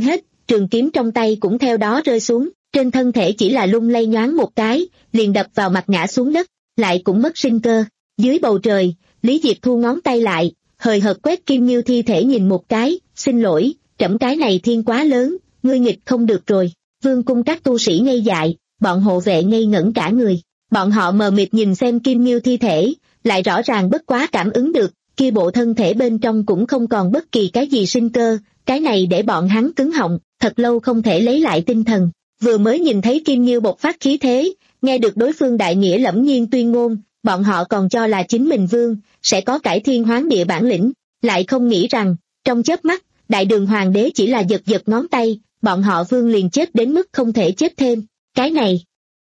trường kiếm trong tay cũng theo đó rơi xuống, trên thân thể chỉ là lung lay nhoáng một cái, liền đập vào mặt ngã xuống đất, lại cũng mất sinh cơ. Dưới bầu trời, Lý Diệp thu ngón tay lại, hời hợt quét Kim Nghiêu thi thể nhìn một cái, xin lỗi, trẫm cái này thiên quá lớn, ngươi nghịch không được rồi. Vương cung các tu sĩ ngây dại, bọn hộ vệ ngây ngẩn cả người, bọn họ mờ mịt nhìn xem Kim Nghiêu thi thể, lại rõ ràng bất quá cảm ứng được, kia bộ thân thể bên trong cũng không còn bất kỳ cái gì sinh cơ, cái này để bọn hắn cứng họng, thật lâu không thể lấy lại tinh thần. Vừa mới nhìn thấy Kim Nghiêu bộc phát khí thế, nghe được đối phương đại nghĩa lẫm nhiên tuyên ngôn, bọn họ còn cho là chính mình vương, sẽ có cải thiên hoán địa bản lĩnh, lại không nghĩ rằng, trong chớp mắt, đại đường hoàng đế chỉ là giật giật ngón tay, bọn họ vương liền chết đến mức không thể chết thêm, cái này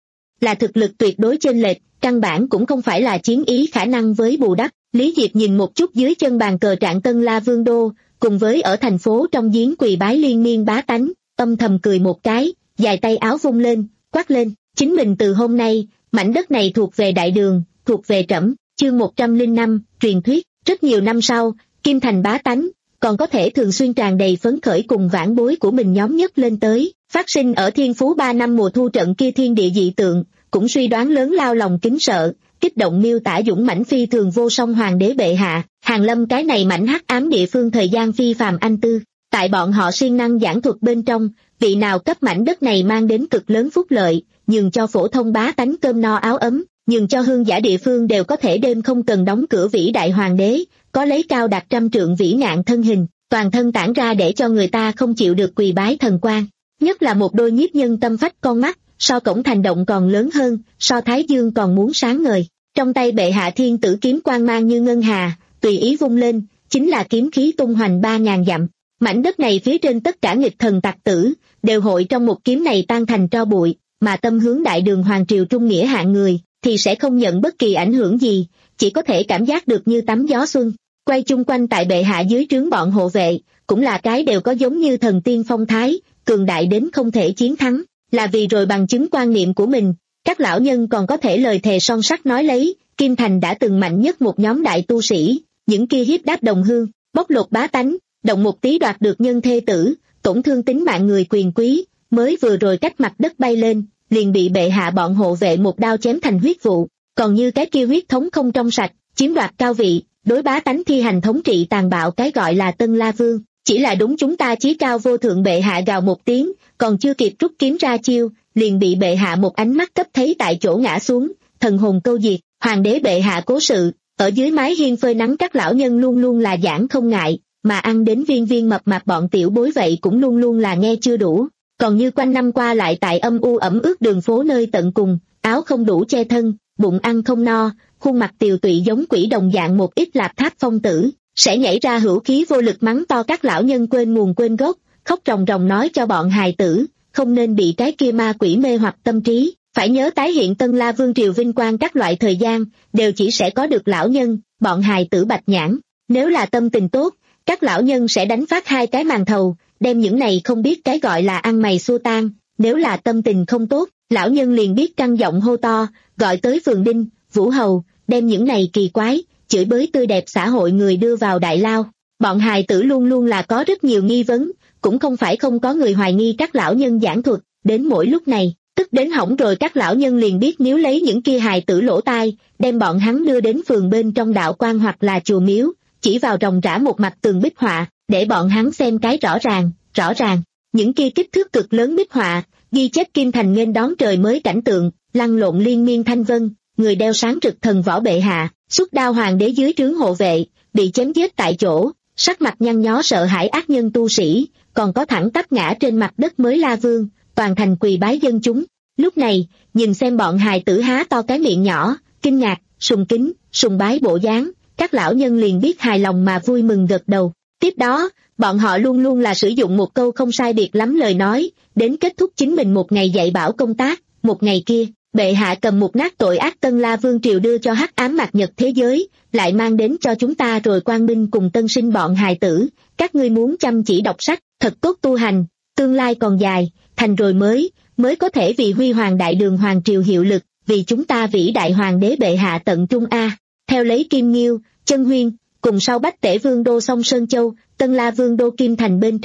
là thực lực tuyệt đối chênh lệch, căn bản cũng không phải là chiến ý khả năng với bù đắp. Lý Diệp nhìn một chút dưới chân bàn cờ trạng Tân La Vương Đô, cùng với ở thành phố trong giếng quỳ bái liên miên bá tánh, âm thầm cười một cái, dài tay áo vung lên, quát lên, chính mình từ hôm nay, mảnh đất này thuộc về đại đường, thuộc về trẫm. Chương một trăm lẻ năm, truyền thuyết. Rất nhiều năm sau, Kim Thành bá tánh còn có thể thường xuyên tràn đầy phấn khởi cùng vãn bối của mình nhóm nhất lên tới, phát sinh ở Thiên Phú ba năm mùa thu trận kia thiên địa dị tượng, cũng suy đoán lớn lao lòng kính sợ, kích động miêu tả dũng mãnh phi thường vô song hoàng đế bệ hạ, hàng lâm cái này mảnh hắc ám địa phương thời gian phi phàm anh tư. Tại bọn họ siêng năng giảng thuật bên trong, vị nào cấp mảnh đất này mang đến cực lớn phúc lợi, nhường cho phổ thông bá tánh cơm no áo ấm, nhường cho hương giả địa phương đều có thể đêm không cần đóng cửa vĩ đại hoàng đế, có lấy cao đạt trăm trượng vĩ ngạn thân hình, toàn thân tản ra để cho người ta không chịu được quỳ bái thần quang. Nhất là một đôi nhiếp nhân tâm phách con mắt, so cổng thành động còn lớn hơn, so thái dương còn muốn sáng ngời. Trong tay bệ hạ thiên tử kiếm quang mang như ngân hà, tùy ý vung lên, chính là kiếm khí tung hoành ba ngàn dặm. Mảnh đất này phía trên tất cả nghịch thần tặc tử, đều hội trong một kiếm này tan thành tro bụi, mà tâm hướng đại đường hoàng triều trung nghĩa hạng người, thì sẽ không nhận bất kỳ ảnh hưởng gì, chỉ có thể cảm giác được như tắm gió xuân. Quay chung quanh tại bệ hạ dưới trướng bọn hộ vệ, cũng là cái đều có giống như thần tiên phong thái, cường đại đến không thể chiến thắng, là vì rồi bằng chứng quan niệm của mình. Các lão nhân còn có thể lời thề son sắt nói lấy, Kim Thành đã từng mạnh nhất một nhóm đại tu sĩ, những kia hiếp đáp đồng hương, bóc lột bá tánh, động một tí đoạt được nhân thê tử, tổn thương tính mạng người quyền quý, mới vừa rồi cách mặt đất bay lên, liền bị bệ hạ bọn hộ vệ một đao chém thành huyết vụ, còn như cái kia huyết thống không trong sạch, chiếm đoạt cao vị, đối bá tánh thi hành thống trị tàn bạo cái gọi là Tân La Vương, chỉ là đúng chúng ta chí cao vô thượng bệ hạ gào một tiếng, còn chưa kịp rút kiếm ra chiêu, liền bị bệ hạ một ánh mắt cấp thấy tại chỗ ngã xuống, thần hồn câu diệt. Hoàng đế bệ hạ cố sự, ở dưới mái hiên phơi nắng các lão nhân luôn luôn là giảng không ngại, mà ăn đến viên viên mập mạp bọn tiểu bối vậy cũng luôn luôn là nghe chưa đủ, còn như quanh năm qua lại tại âm u ẩm ướt đường phố nơi tận cùng, áo không đủ che thân, bụng ăn không no, khuôn mặt tiều tụy giống quỷ đồng dạng một ít lạp tháp phong tử, sẽ nhảy ra hữu khí vô lực mắng to các lão nhân quên nguồn quên gốc, khóc ròng ròng nói cho bọn hài tử, không nên bị cái kia ma quỷ mê hoặc tâm trí, phải nhớ tái hiện Tân La Vương triều vinh quang các loại thời gian, đều chỉ sẽ có được lão nhân, bọn hài tử bạch nhãn. Nếu là tâm tình tốt, các lão nhân sẽ đánh phát hai cái màn thầu, đem những này không biết cái gọi là ăn mày xua tan. Nếu là tâm tình không tốt, lão nhân liền biết căng giọng hô to, gọi tới phường đinh, vũ hầu, đem những này kỳ quái, chửi bới tươi đẹp xã hội người đưa vào đại lao. Bọn hài tử luôn luôn là có rất nhiều nghi vấn, cũng không phải không có người hoài nghi các lão nhân giảng thuật, đến mỗi lúc này, tức đến hỏng rồi các lão nhân liền biết nếu lấy những kia hài tử lỗ tai, đem bọn hắn đưa đến phường bên trong đạo quan hoặc là chùa miếu, chỉ vào ròng rã một mặt tường bích họa, để bọn hắn xem cái rõ ràng, rõ ràng. Những kia kích thước cực lớn bích họa, ghi chép Kim Thành nghênh đón trời mới cảnh tượng, lăn lộn liên miên thanh vân, người đeo sáng rực thần võ bệ hạ, xuất đao hoàng đế dưới trướng hộ vệ, bị chém giết tại chỗ, sắc mặt nhăn nhó sợ hãi ác nhân tu sĩ, còn có thẳng tắp ngã trên mặt đất mới La Vương, toàn thành quỳ bái dân chúng. Lúc này, nhìn xem bọn hài tử há to cái miệng nhỏ, kinh ngạc, sùng kính, sùng bái bộ dáng, các lão nhân liền biết hài lòng mà vui mừng gật đầu. Tiếp đó, bọn họ luôn luôn là sử dụng một câu không sai biệt lắm lời nói, đến kết thúc chính mình một ngày dạy bảo công tác. Một ngày kia, bệ hạ cầm một nát tội ác Tân La Vương triều đưa cho hắc ám mạt nhật thế giới, lại mang đến cho chúng ta rồi quang minh cùng tân sinh bọn hài tử. Các ngươi muốn chăm chỉ đọc sách, thật tốt tu hành, tương lai còn dài, thành rồi mới, mới có thể vì huy hoàng đại đường hoàng triều hiệu lực, vì chúng ta vĩ đại hoàng đế bệ hạ tận trung a. Theo lấy Kim Nghiêu, Chân Huyên, cùng sau Bách Tể Vương đô Song Sơn Châu, Tân La Vương đô Kim Thành bên trong,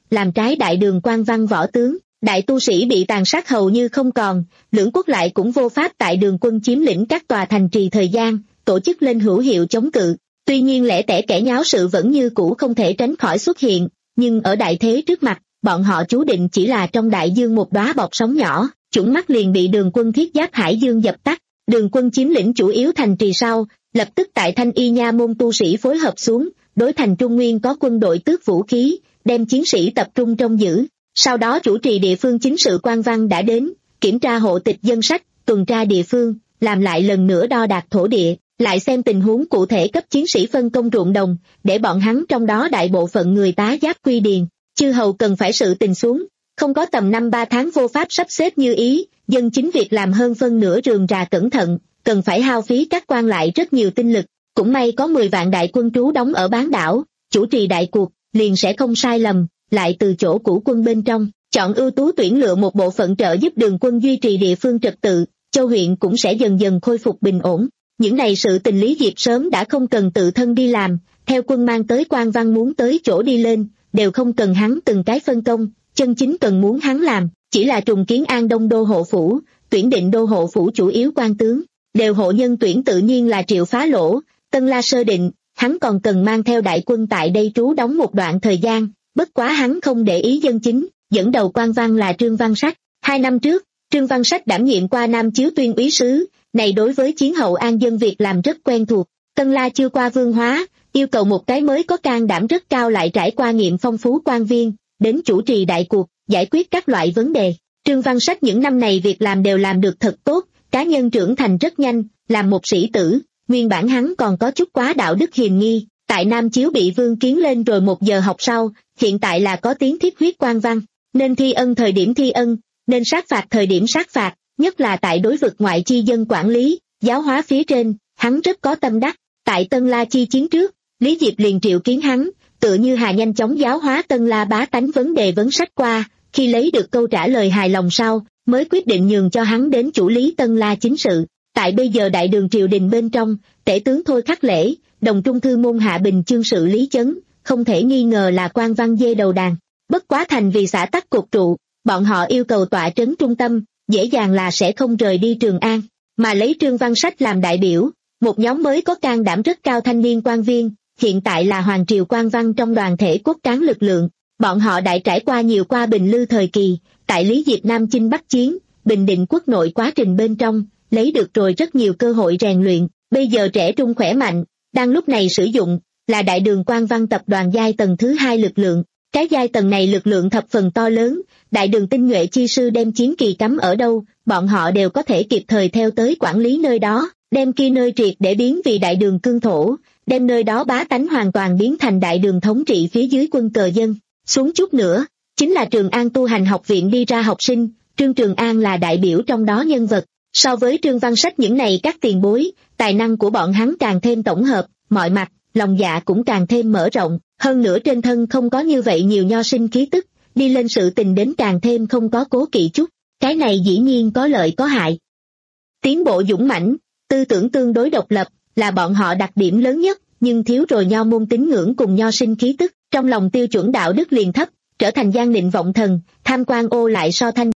làm trái đại đường quan văn võ tướng, đại tu sĩ bị tàn sát hầu như không còn, lưỡng quốc lại cũng vô pháp tại đường quân chiếm lĩnh các tòa thành trì thời gian, tổ chức lên hữu hiệu chống cự. Tuy nhiên lẻ tẻ kẻ nháo sự vẫn như cũ không thể tránh khỏi xuất hiện, nhưng ở đại thế trước mặt, bọn họ chú định chỉ là trong đại dương một đóa bọt sóng nhỏ, chủng mắt liền bị đường quân thiết giáp Hải Dương dập tắt. Đường quân chiếm lĩnh chủ yếu thành trì sau, lập tức tại Thanh Y Nha môn tu sĩ phối hợp xuống, đối thành Trung Nguyên có quân đội tước vũ khí, đem chiến sĩ tập trung trong giữ. Sau đó chủ trì địa phương chính sự quan văn đã đến, kiểm tra hộ tịch dân sách, tuần tra địa phương, làm lại lần nữa đo đạc thổ địa, lại xem tình huống cụ thể cấp chiến sĩ phân công ruộng đồng, để bọn hắn trong đó đại bộ phận người tá giáp quy điền. Chư hầu cần phải sự tình xuống, không có tầm năm ba tháng vô pháp sắp xếp như ý, dân chính việc làm hơn phân nửa rườm rà cẩn thận, cần phải hao phí các quan lại rất nhiều tinh lực. Cũng may có mười vạn đại quân trú đóng ở bán đảo, chủ trì đại cuộc, liền sẽ không sai lầm, lại từ chỗ cũ quân bên trong, chọn ưu tú tuyển lựa một bộ phận trợ giúp đường quân duy trì địa phương trật tự, châu huyện cũng sẽ dần dần khôi phục bình ổn. Những này sự tình Lý Diệp sớm đã không cần tự thân đi làm, theo quân mang tới quan văn muốn tới chỗ đi lên, đều không cần hắn từng cái phân công, chân chính cần muốn hắn làm, chỉ là trùng kiến An Đông đô hộ phủ, tuyển định đô hộ phủ chủ yếu quan tướng, đều hộ nhân tuyển tự nhiên là Triệu Phá Lỗ, Tân La Sơ định, hắn còn cần mang theo đại quân tại đây trú đóng một đoạn thời gian, bất quá hắn không để ý dân chính, dẫn đầu quan văn là Trương Văn Sách. Hai năm trước, Trương Văn Sách đảm nhiệm qua Nam Chiếu Tuyên úy sứ, này đối với chiến hậu an dân việc làm rất quen thuộc. Tân La chưa qua vương hóa, yêu cầu một cái mới có can đảm rất cao lại trải qua nghiệm phong phú quan viên, đến chủ trì đại cuộc, giải quyết các loại vấn đề. Trương Văn Sách những năm này việc làm đều làm được thật tốt, cá nhân trưởng thành rất nhanh, làm một sĩ tử, nguyên bản hắn còn có chút quá đạo đức hiềm nghi, tại Nam Chiếu bị vương kiến lên rồi một giờ học sau, hiện tại là có tiếng thiết huyết quan văn, nên thi ân thời điểm thi ân, nên sát phạt thời điểm sát phạt, nhất là tại đối vực ngoại chi dân quản lý, giáo hóa phía trên, hắn rất có tâm đắc. Tại Tân La chi chiến trước, Lý Diệp liền triệu kiến hắn, tựa như Hà nhanh chóng giáo hóa Tân La bá tánh vấn đề vấn sách qua, khi lấy được câu trả lời hài lòng sau, mới quyết định nhường cho hắn đến chủ lý Tân La chính sự. Tại bây giờ đại đường triều đình bên trong, tể tướng Thôi Khắc Lễ, đồng trung thư môn hạ bình chương sự Lý Chấn, không thể nghi ngờ là quan văn dê đầu đàn. Bất quá thành vì xã tắc cột trụ, bọn họ yêu cầu tọa trấn trung tâm, dễ dàng là sẽ không rời đi Trường An, mà lấy Trương Văn Sách làm đại biểu, một nhóm mới có can đảm rất cao thanh niên quan viên, hiện tại là hoàng triều quan văn trong đoàn thể cốt cán lực lượng. Bọn họ đã trải qua nhiều qua Bình Lư thời kỳ, tại Lý Diệp Nam chinh Bắc chiến, bình định quốc nội quá trình bên trong, lấy được rồi rất nhiều cơ hội rèn luyện, bây giờ trẻ trung khỏe mạnh, đang lúc này sử dụng, là đại đường quan văn tập đoàn giai tầng thứ hai lực lượng. Cái giai tầng này lực lượng thập phần to lớn, đại đường tinh nhuệ chi sư đem chiến kỳ cắm ở đâu, bọn họ đều có thể kịp thời theo tới quản lý nơi đó, đem kia nơi triệt để biến vì đại đường cương thổ, đem nơi đó bá tánh hoàn toàn biến thành đại đường thống trị phía dưới quân cờ dân. Xuống chút nữa, chính là Trường An tu hành học viện đi ra học sinh, Trương Trường An là đại biểu trong đó nhân vật. So với Trương Văn Sách những này các tiền bối, tài năng của bọn hắn càng thêm tổng hợp, mọi mặt, lòng dạ cũng càng thêm mở rộng, hơn nữa trên thân không có như vậy nhiều nho sinh khí tức, đi lên sự tình đến càng thêm không có cố kỵ chút, cái này dĩ nhiên có lợi có hại. Tiến bộ dũng mãnh, tư tưởng tương đối độc lập, là bọn họ đặc điểm lớn nhất, nhưng thiếu rồi nho môn tín ngưỡng cùng nho sinh khí tức, trong lòng tiêu chuẩn đạo đức liền thấp, trở thành gian định vọng thần, tham quan ô lại so thanh.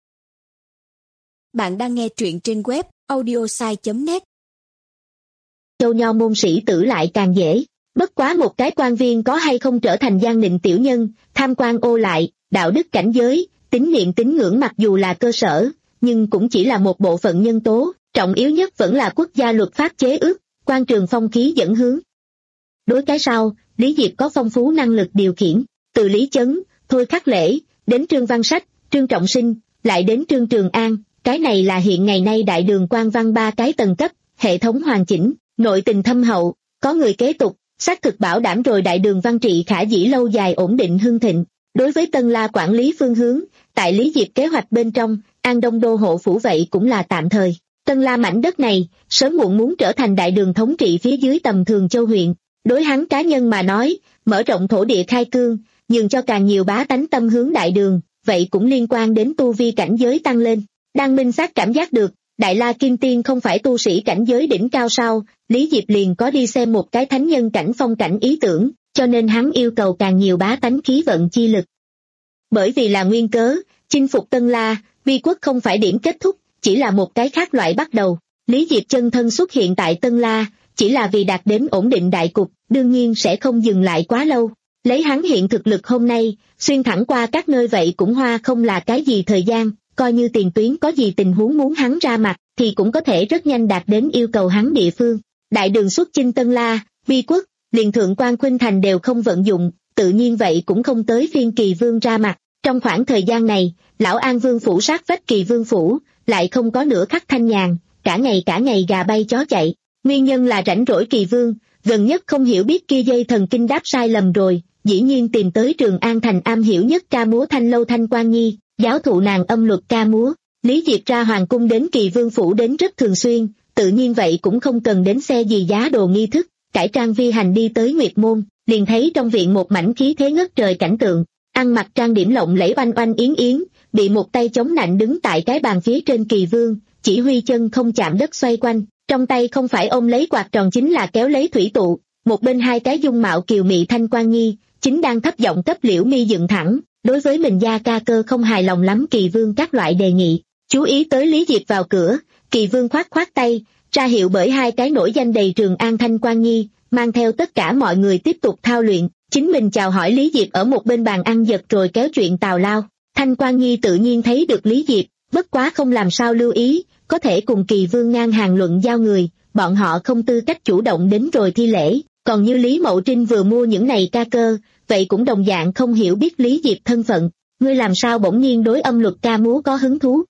Bạn đang nghe truyện trên web audiosai chấm net. Châu nho môn sĩ tử lại càng dễ, bất quá một cái quan viên có hay không trở thành gian định tiểu nhân, tham quan ô lại, đạo đức cảnh giới, tín niệm tín ngưỡng mặc dù là cơ sở, nhưng cũng chỉ là một bộ phận nhân tố, trọng yếu nhất vẫn là quốc gia luật pháp chế ước, quan trường phong khí dẫn hướng. Đối cái sau, Lý Diệp có phong phú năng lực điều khiển, từ Lý Chấn, Thôi Khắc Lễ, đến Trương Văn Sách, Trương Trọng Sinh, lại đến Trương Trường An, cái này là hiện ngày nay đại đường quan văn ba cái tầng cấp, hệ thống hoàn chỉnh, nội tình thâm hậu, có người kế tục, xác thực bảo đảm rồi đại đường văn trị khả dĩ lâu dài ổn định hưng thịnh. Đối với Tân La quản lý phương hướng, tại Lý Diệp kế hoạch bên trong, An Đông đô hộ phủ vậy cũng là tạm thời. Tân La mảnh đất này, sớm muộn muốn trở thành đại đường thống trị phía dưới tầm thường châu huyện. Đối hắn cá nhân mà nói, mở rộng thổ địa khai cương, nhường cho càng nhiều bá tánh tâm hướng đại đường, vậy cũng liên quan đến tu vi cảnh giới tăng lên. Đang minh xác cảm giác được, Đại La Kim Tiên không phải tu sĩ cảnh giới đỉnh cao sao, Lý Diệp liền có đi xem một cái thánh nhân cảnh phong cảnh ý tưởng, cho nên hắn yêu cầu càng nhiều bá tánh khí vận chi lực. Bởi vì là nguyên cớ, chinh phục Tân La, Vi quốc không phải điểm kết thúc, chỉ là một cái khác loại bắt đầu. Lý Diệp chân thân xuất hiện tại Tân La, chỉ là vì đạt đến ổn định đại cục, đương nhiên sẽ không dừng lại quá lâu. Lấy hắn hiện thực lực hôm nay, xuyên thẳng qua các nơi vậy cũng hoa không là cái gì thời gian, coi như tiền tuyến có gì tình huống muốn hắn ra mặt, thì cũng có thể rất nhanh đạt đến yêu cầu hắn địa phương. Đại đường xuất chinh Tân La, Vi quốc, liền thượng quan Khuynh Thành đều không vận dụng, tự nhiên vậy cũng không tới phiên Kỳ Vương ra mặt. Trong khoảng thời gian này, lão An Vương phủ sát vách Kỳ Vương phủ, lại không có nửa khắc thanh nhàn, cả ngày cả ngày gà bay chó chạy. Nguyên nhân là rảnh rỗi Kỳ Vương, gần nhất không hiểu biết kia dây thần kinh đáp sai lầm rồi, dĩ nhiên tìm tới Trường An thành am hiểu nhất ca múa Thanh Lâu Thanh Quan Nhi, giáo thụ nàng âm luật ca múa. Lý Diệp ra hoàng cung đến Kỳ Vương phủ đến rất thường xuyên, tự nhiên vậy cũng không cần đến xe gì giá đồ nghi thức, cải trang vi hành đi tới Nguyệt Môn, liền thấy trong viện một mảnh khí thế ngất trời cảnh tượng, ăn mặc trang điểm lộng lẫy oanh oanh yến yến, bị một tay chống nạnh đứng tại cái bàn phía trên Kỳ Vương, chỉ huy chân không chạm đất xoay quanh, trong tay không phải ôm lấy quạt tròn chính là kéo lấy thủy tụ, một bên hai cái dung mạo kiều mị Thanh Quan Nhi, chính đang thấp giọng cấp Liễu Mi dựng thẳng, đối với mình gia ca cơ không hài lòng lắm Kỳ Vương các loại đề nghị. Chú ý tới Lý Diệp vào cửa, Kỳ Vương khoát khoát tay, ra hiệu bởi hai cái nổi danh đầy Trường An Thanh Quan Nhi, mang theo tất cả mọi người tiếp tục thao luyện, chính mình chào hỏi Lý Diệp ở một bên bàn ăn giật rồi kéo chuyện tào lao. Thanh Quan Nhi tự nhiên thấy được Lý Diệp, bất quá không làm sao lưu ý, có thể cùng Kỳ Vương ngang hàng luận giao người, bọn họ không tư cách chủ động đến rồi thi lễ, còn như Lý Mậu Trinh vừa mua những này ca cơ, vậy cũng đồng dạng không hiểu biết Lý Diệp thân phận, ngươi làm sao bỗng nhiên đối âm luật ca múa có hứng thú.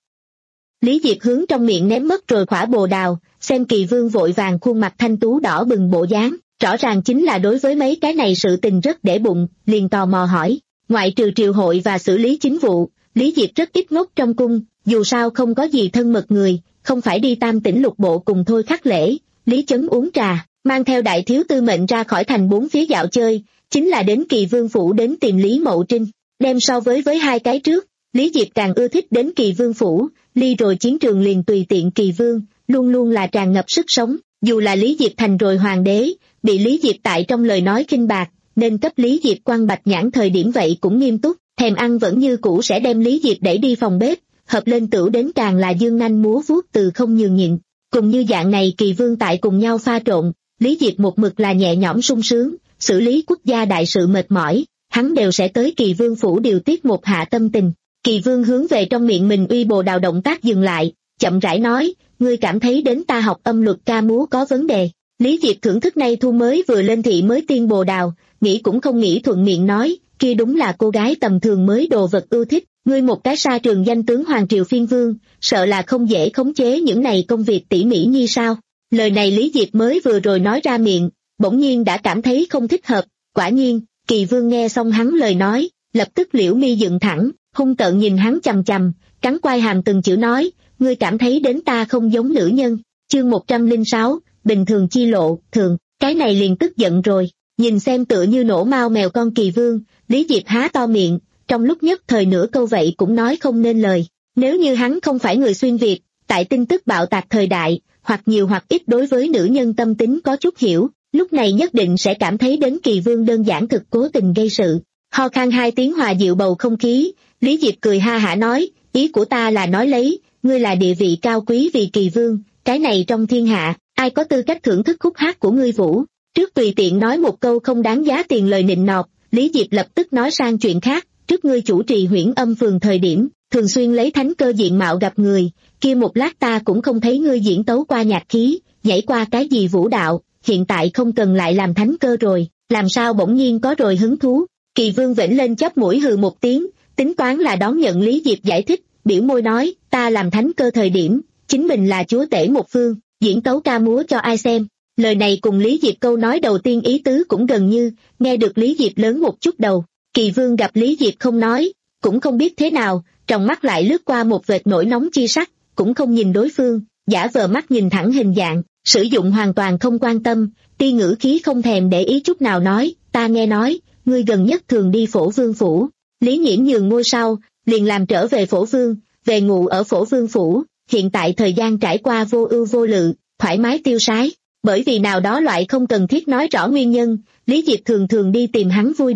Lý Diệp hướng trong miệng ném mất rồi khỏa bồ đào, xem Kỳ Vương vội vàng khuôn mặt thanh tú đỏ bừng bộ dáng, rõ ràng chính là đối với mấy cái này sự tình rất để bụng, liền tò mò hỏi. Ngoại trừ triều hội và xử lý chính vụ, Lý Diệp rất ít ngốc trong cung, dù sao không có gì thân mật người, không phải đi tam tỉnh lục bộ cùng thôi khắc lễ. Lý Chấn uống trà, mang theo đại thiếu tư mệnh ra khỏi thành bốn phía dạo chơi, chính là đến Kỳ Vương phủ đến tìm Lý Mậu Trinh. Đem so với với hai cái trước, Lý Diệp càng ưa thích đến Kỳ Vương phủ, ly rồi chiến trường liền tùy tiện Kỳ Vương, luôn luôn là tràn ngập sức sống. Dù là Lý Diệp thành rồi hoàng đế, bị Lý Diệp tại trong lời nói khinh bạc, nên cấp Lý Diệp quăng bạch nhãn thời điểm vậy cũng nghiêm túc, thèm ăn vẫn như cũ sẽ đem Lý Diệp đẩy đi phòng bếp, hợp lên tửu đến càng là dương nanh múa vuốt từ không nhường nhịn. Cùng như dạng này Kỳ Vương tại cùng nhau pha trộn, Lý Diệp một mực là nhẹ nhõm sung sướng, xử lý quốc gia đại sự mệt mỏi, hắn đều sẽ tới Kỳ Vương phủ điều tiết một hạ tâm tình. Kỳ Vương hướng về trong miệng mình uy bồ đào động tác dừng lại, chậm rãi nói, ngươi cảm thấy đến ta học âm luật ca múa có vấn đề. Lý Diệp thưởng thức nay thu mới vừa lên thị mới tiên bồ đào, nghĩ cũng không nghĩ thuận miệng nói, kia đúng là cô gái tầm thường mới đồ vật ưa thích, ngươi một cái sa trường danh tướng Hoàng Triều Phiên Vương, sợ là không dễ khống chế những này công việc tỉ mỉ như sao. Lời này Lý Diệp mới vừa rồi nói ra miệng, bỗng nhiên đã cảm thấy không thích hợp, quả nhiên, Kỳ Vương nghe xong hắn lời nói, lập tức liễu mi dựng thẳng, hung tợn nhìn hắn chằm chằm, cắn quai hàm từng chữ nói, ngươi cảm thấy đến ta không giống nữ nhân. Chương một trăm lẻ sáu, bình thường chi lộ, thường, cái này liền tức giận rồi, nhìn xem tựa như nổ mao mèo con Kỳ Vương, Lý Diệp há to miệng, trong lúc nhất thời nửa câu vậy cũng nói không nên lời. Nếu như hắn không phải người xuyên Việt, tại tin tức bạo tạc thời đại, hoặc nhiều hoặc ít đối với nữ nhân tâm tính có chút hiểu, lúc này nhất định sẽ cảm thấy đến Kỳ Vương đơn giản thực cố tình gây sự. Ho khan hai tiếng hòa dịu bầu không khí, Lý Diệp cười ha hả nói, ý của ta là nói lấy, ngươi là địa vị cao quý vì Kỳ Vương, cái này trong thiên hạ, ai có tư cách thưởng thức khúc hát của ngươi vũ. Trước tùy tiện nói một câu không đáng giá tiền lời nịnh nọt, Lý Diệp lập tức nói sang chuyện khác, trước ngươi chủ trì Huyễn Âm phường thời điểm, thường xuyên lấy thánh cơ diện mạo gặp người, kia một lát ta cũng không thấy ngươi diễn tấu qua nhạc khí, nhảy qua cái gì vũ đạo, hiện tại không cần lại làm thánh cơ rồi, làm sao bỗng nhiên có rồi hứng thú. Kỳ Vương vểnh lên chóp mũi hừ một tiếng, tính toán là đón nhận Lý Diệp giải thích, biểu môi nói, ta làm thánh cơ thời điểm, chính mình là chúa tể một phương, diễn tấu ca múa cho ai xem. Lời này cùng Lý Diệp câu nói đầu tiên ý tứ cũng gần như, nghe được Lý Diệp lớn một chút đầu. Kỳ Vương gặp Lý Diệp không nói, cũng không biết thế nào, trong mắt lại lướt qua một vệt nổi nóng chi sắc, cũng không nhìn đối phương, giả vờ mắt nhìn thẳng hình dạng, sử dụng hoàn toàn không quan tâm, ti ngữ khí không thèm để ý chút nào nói, ta nghe nói, ngươi gần nhất thường đi Phổ Vương phủ. Lý Nhiễm nhường ngôi sau, liền làm trở về Phổ Vương, về ngụ ở Phổ Vương phủ, hiện tại thời gian trải qua vô ưu vô lự, thoải mái tiêu sái. Bởi vì nào đó loại không cần thiết nói rõ nguyên nhân, Lý Diệp thường thường đi tìm hắn vui đùa,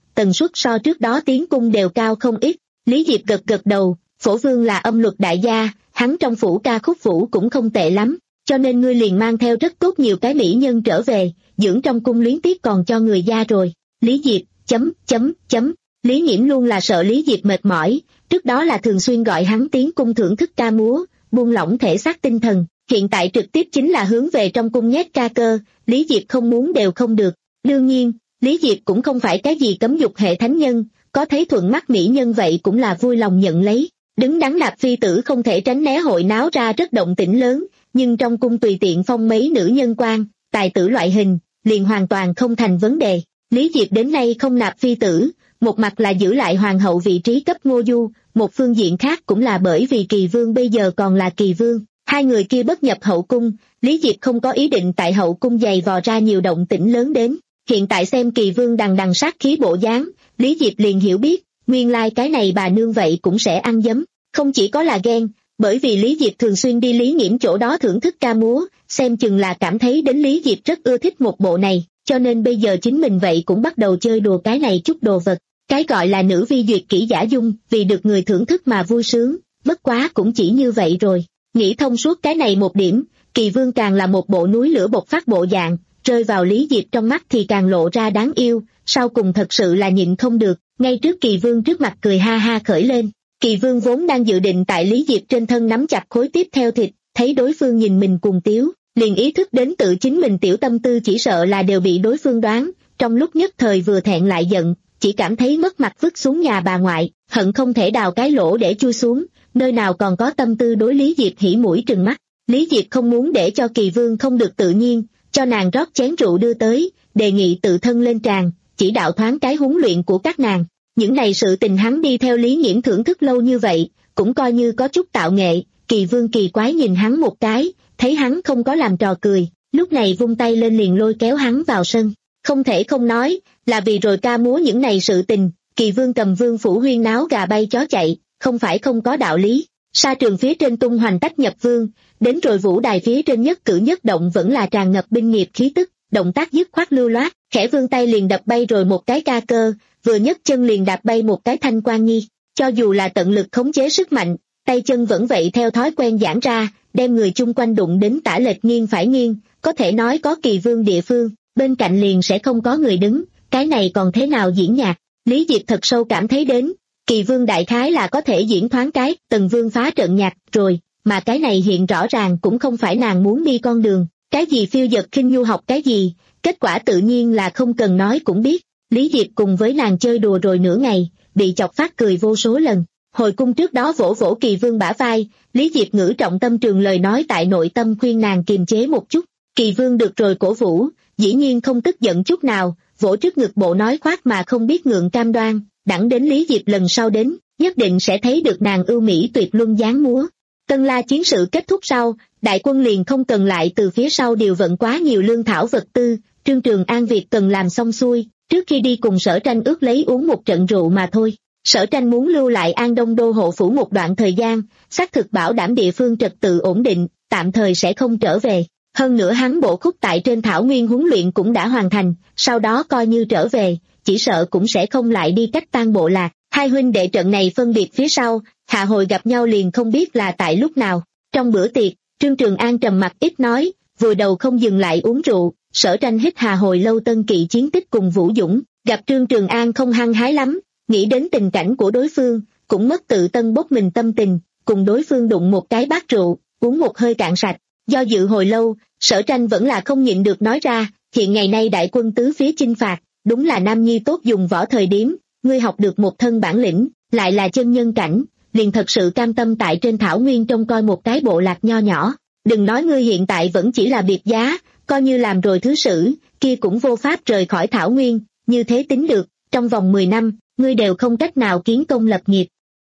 tần suất so trước đó tiến cung đều cao không ít. Lý Diệp gật gật đầu, phổ vương là âm luật đại gia, hắn trong phủ ca khúc vũ cũng không tệ lắm, cho nên ngươi liền mang theo rất tốt nhiều cái mỹ nhân trở về, dưỡng trong cung luyến tiếc còn cho người gia rồi. Lý Diệp, chấm, chấm, chấm, Lý Nghiễm luôn là sợ Lý Diệp mệt mỏi, trước đó là thường xuyên gọi hắn tiến cung thưởng thức ca múa, buông lỏng thể xác tinh thần, hiện tại trực tiếp chính là hướng về trong cung nhét ca cơ, Lý Diệp không muốn đều không được. Đương nhiên, Lý Diệp cũng không phải cái gì cấm dục hệ thánh nhân, có thấy thuận mắt mỹ nhân vậy cũng là vui lòng nhận lấy. Đứng đắn nạp phi tử không thể tránh né hội náo ra rất động tĩnh lớn, nhưng trong cung tùy tiện phong mấy nữ nhân quan, tài tử loại hình, liền hoàn toàn không thành vấn đề. Lý Diệp đến nay không nạp phi tử, một mặt là giữ lại hoàng hậu vị trí cấp Ngô Du, một phương diện khác cũng là bởi vì Kỳ Vương bây giờ còn là Kỳ Vương, hai người kia bất nhập hậu cung, Lý Diệp không có ý định tại hậu cung giày vò ra nhiều động tĩnh lớn đến. Hiện tại xem Kỳ Vương đằng đằng sát khí bộ dáng, Lý Diệp liền hiểu biết, nguyên lai cái này bà nương vậy cũng sẽ ăn dấm, không chỉ có là ghen, bởi vì Lý Diệp thường xuyên đi Lý Nghiễm chỗ đó thưởng thức ca múa, xem chừng là cảm thấy đến Lý Diệp rất ưa thích một bộ này, cho nên bây giờ chính mình vậy cũng bắt đầu chơi đùa cái này chút đồ vật. Cái gọi là nữ vi duyệt kỹ giả dung, vì được người thưởng thức mà vui sướng, bất quá cũng chỉ như vậy rồi. Nghĩ thông suốt cái này một điểm, Kỳ Vương càng là một bộ núi lửa bộc phát bộ dạng, rơi vào Lý Diệp trong mắt thì càng lộ ra đáng yêu, sau cùng thật sự là nhịn không được, ngay trước Kỳ Vương trước mặt cười ha ha khởi lên. Kỳ Vương vốn đang dự định tại Lý Diệp trên thân nắm chặt khối tiếp theo thịt, thấy đối phương nhìn mình cùng tiếu, liền ý thức đến tự chính mình tiểu tâm tư chỉ sợ là đều bị đối phương đoán, trong lúc nhất thời vừa thẹn lại giận, chỉ cảm thấy mất mặt vứt xuống nhà bà ngoại, hận không thể đào cái lỗ để chui xuống, nơi nào còn có tâm tư đối Lý Diệp hỉ mũi trừng mắt. Lý Diệp không muốn để cho Kỳ Vương không được tự nhiên, cho nàng rót chén rượu đưa tới, đề nghị tự thân lên tràng, chỉ đạo thoáng cái huấn luyện của các nàng. Những này sự tình hắn đi theo Lý Nghiễm thưởng thức lâu như vậy, cũng coi như có chút tạo nghệ. Kỳ Vương kỳ quái nhìn hắn một cái, thấy hắn không có làm trò cười, lúc này vung tay lên liền lôi kéo hắn vào sân. Không thể không nói, là vì rồi ca múa những này sự tình, Kỳ Vương cầm vương phủ huyên náo gà bay chó chạy, không phải không có đạo lý. Sa trường phía trên tung hoành tách nhập vương, đến rồi vũ đài phía trên nhất cử nhất động vẫn là tràn ngập binh nghiệp khí tức, động tác dứt khoát lưu loát, khẽ vươn tay liền đập bay rồi một cái ca cơ, vừa nhấc chân liền đạp bay một cái thanh quan nhi. Cho dù là tận lực khống chế sức mạnh, tay chân vẫn vậy theo thói quen giãn ra, đem người chung quanh đụng đến tả lệch nghiêng phải nghiêng, có thể nói có Kỳ Vương địa phương, bên cạnh liền sẽ không có người đứng, cái này còn thế nào diễn nhạc. Lý Diệp thật sâu cảm thấy đến, Kỳ Vương đại khái là có thể diễn thoáng cái Tần Vương phá trận nhạc rồi, mà cái này hiện rõ ràng cũng không phải nàng muốn đi con đường, cái gì phiêu dật khinh nhu học cái gì, kết quả tự nhiên là không cần nói cũng biết. Lý Diệp cùng với nàng chơi đùa rồi nửa ngày, bị chọc phát cười vô số lần. Hồi cung trước đó vỗ vỗ Kỳ Vương bả vai, Lý Diệp ngữ trọng tâm trường lời nói tại nội tâm khuyên nàng kiềm chế một chút. Kỳ Vương được rồi cổ vũ, dĩ nhiên không tức giận chút nào, vỗ trước ngực bộ nói khoác mà không biết ngượng cam đoan, đẳng đến Lý Diệp lần sau đến, nhất định sẽ thấy được nàng ưu mỹ tuyệt luân dáng múa. Tân La chiến sự kết thúc sau, đại quân liền không cần lại từ phía sau điều vận quá nhiều lương thảo vật tư, Trương Trường An việc cần làm xong xuôi, trước khi đi cùng Sở Tranh ước lấy uống một trận rượu mà thôi. Sở Tranh muốn lưu lại An Đông đô hộ phủ một đoạn thời gian, xác thực bảo đảm địa phương trật tự ổn định, tạm thời sẽ không trở về. Hơn nữa hắn bộ khúc tại trên thảo nguyên huấn luyện cũng đã hoàn thành, sau đó coi như trở về, chỉ sợ cũng sẽ không lại đi cách tan bộ lạc. Hai huynh đệ trận này phân biệt phía sau, hạ hồi gặp nhau liền không biết là tại lúc nào. Trong bữa tiệc, Trương Trường An trầm mặc ít nói, vừa đầu không dừng lại uống rượu. Sở Tranh hít hà hồi lâu tân kỵ chiến tích cùng Vũ Dũng, gặp Trương Trường An không hăng hái lắm, nghĩ đến tình cảnh của đối phương, cũng mất tự tân bốc mình tâm tình, cùng đối phương đụng một cái bát rượu, uống một hơi cạn sạch. Do dự hồi lâu, Sở Tranh vẫn là không nhịn được nói ra, hiện ngày nay đại quân tứ phía chinh phạt, đúng là nam nhi tốt dùng võ thời điểm, ngươi học được một thân bản lĩnh, lại là chân nhân cảnh, liền thật sự cam tâm tại trên thảo nguyên trông coi một cái bộ lạc nho nhỏ. Đừng nói ngươi hiện tại vẫn chỉ là biệt giá, coi như làm rồi thứ sử, kia cũng vô pháp rời khỏi thảo nguyên, như thế tính được, trong vòng mười năm, ngươi đều không cách nào kiến công lập nghiệp.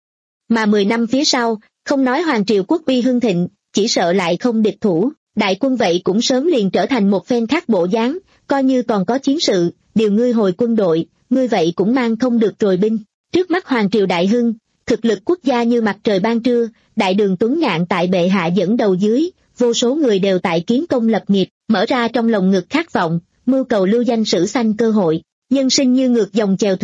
Mà mười năm phía sau, không nói hoàng triều quốc uy hưng thịnh, chỉ sợ lại không địch thủ, đại quân vậy cũng sớm liền trở thành một phen khác bộ dáng, coi như còn có chiến sự, điều ngươi hồi quân đội, ngươi vậy cũng mang không được rồi binh. Trước mắt hoàng triều đại hưng, thực lực quốc gia như mặt trời ban trưa, đại đường Tuấn Ngạn tại bệ hạ dẫn đầu dưới, vô số người đều tại kiến công lập nghiệp, mở ra trong lòng ngực khát vọng, mưu cầu lưu danh sử xanh cơ hội. Nhân sinh như ngược dòng chèo thuyền,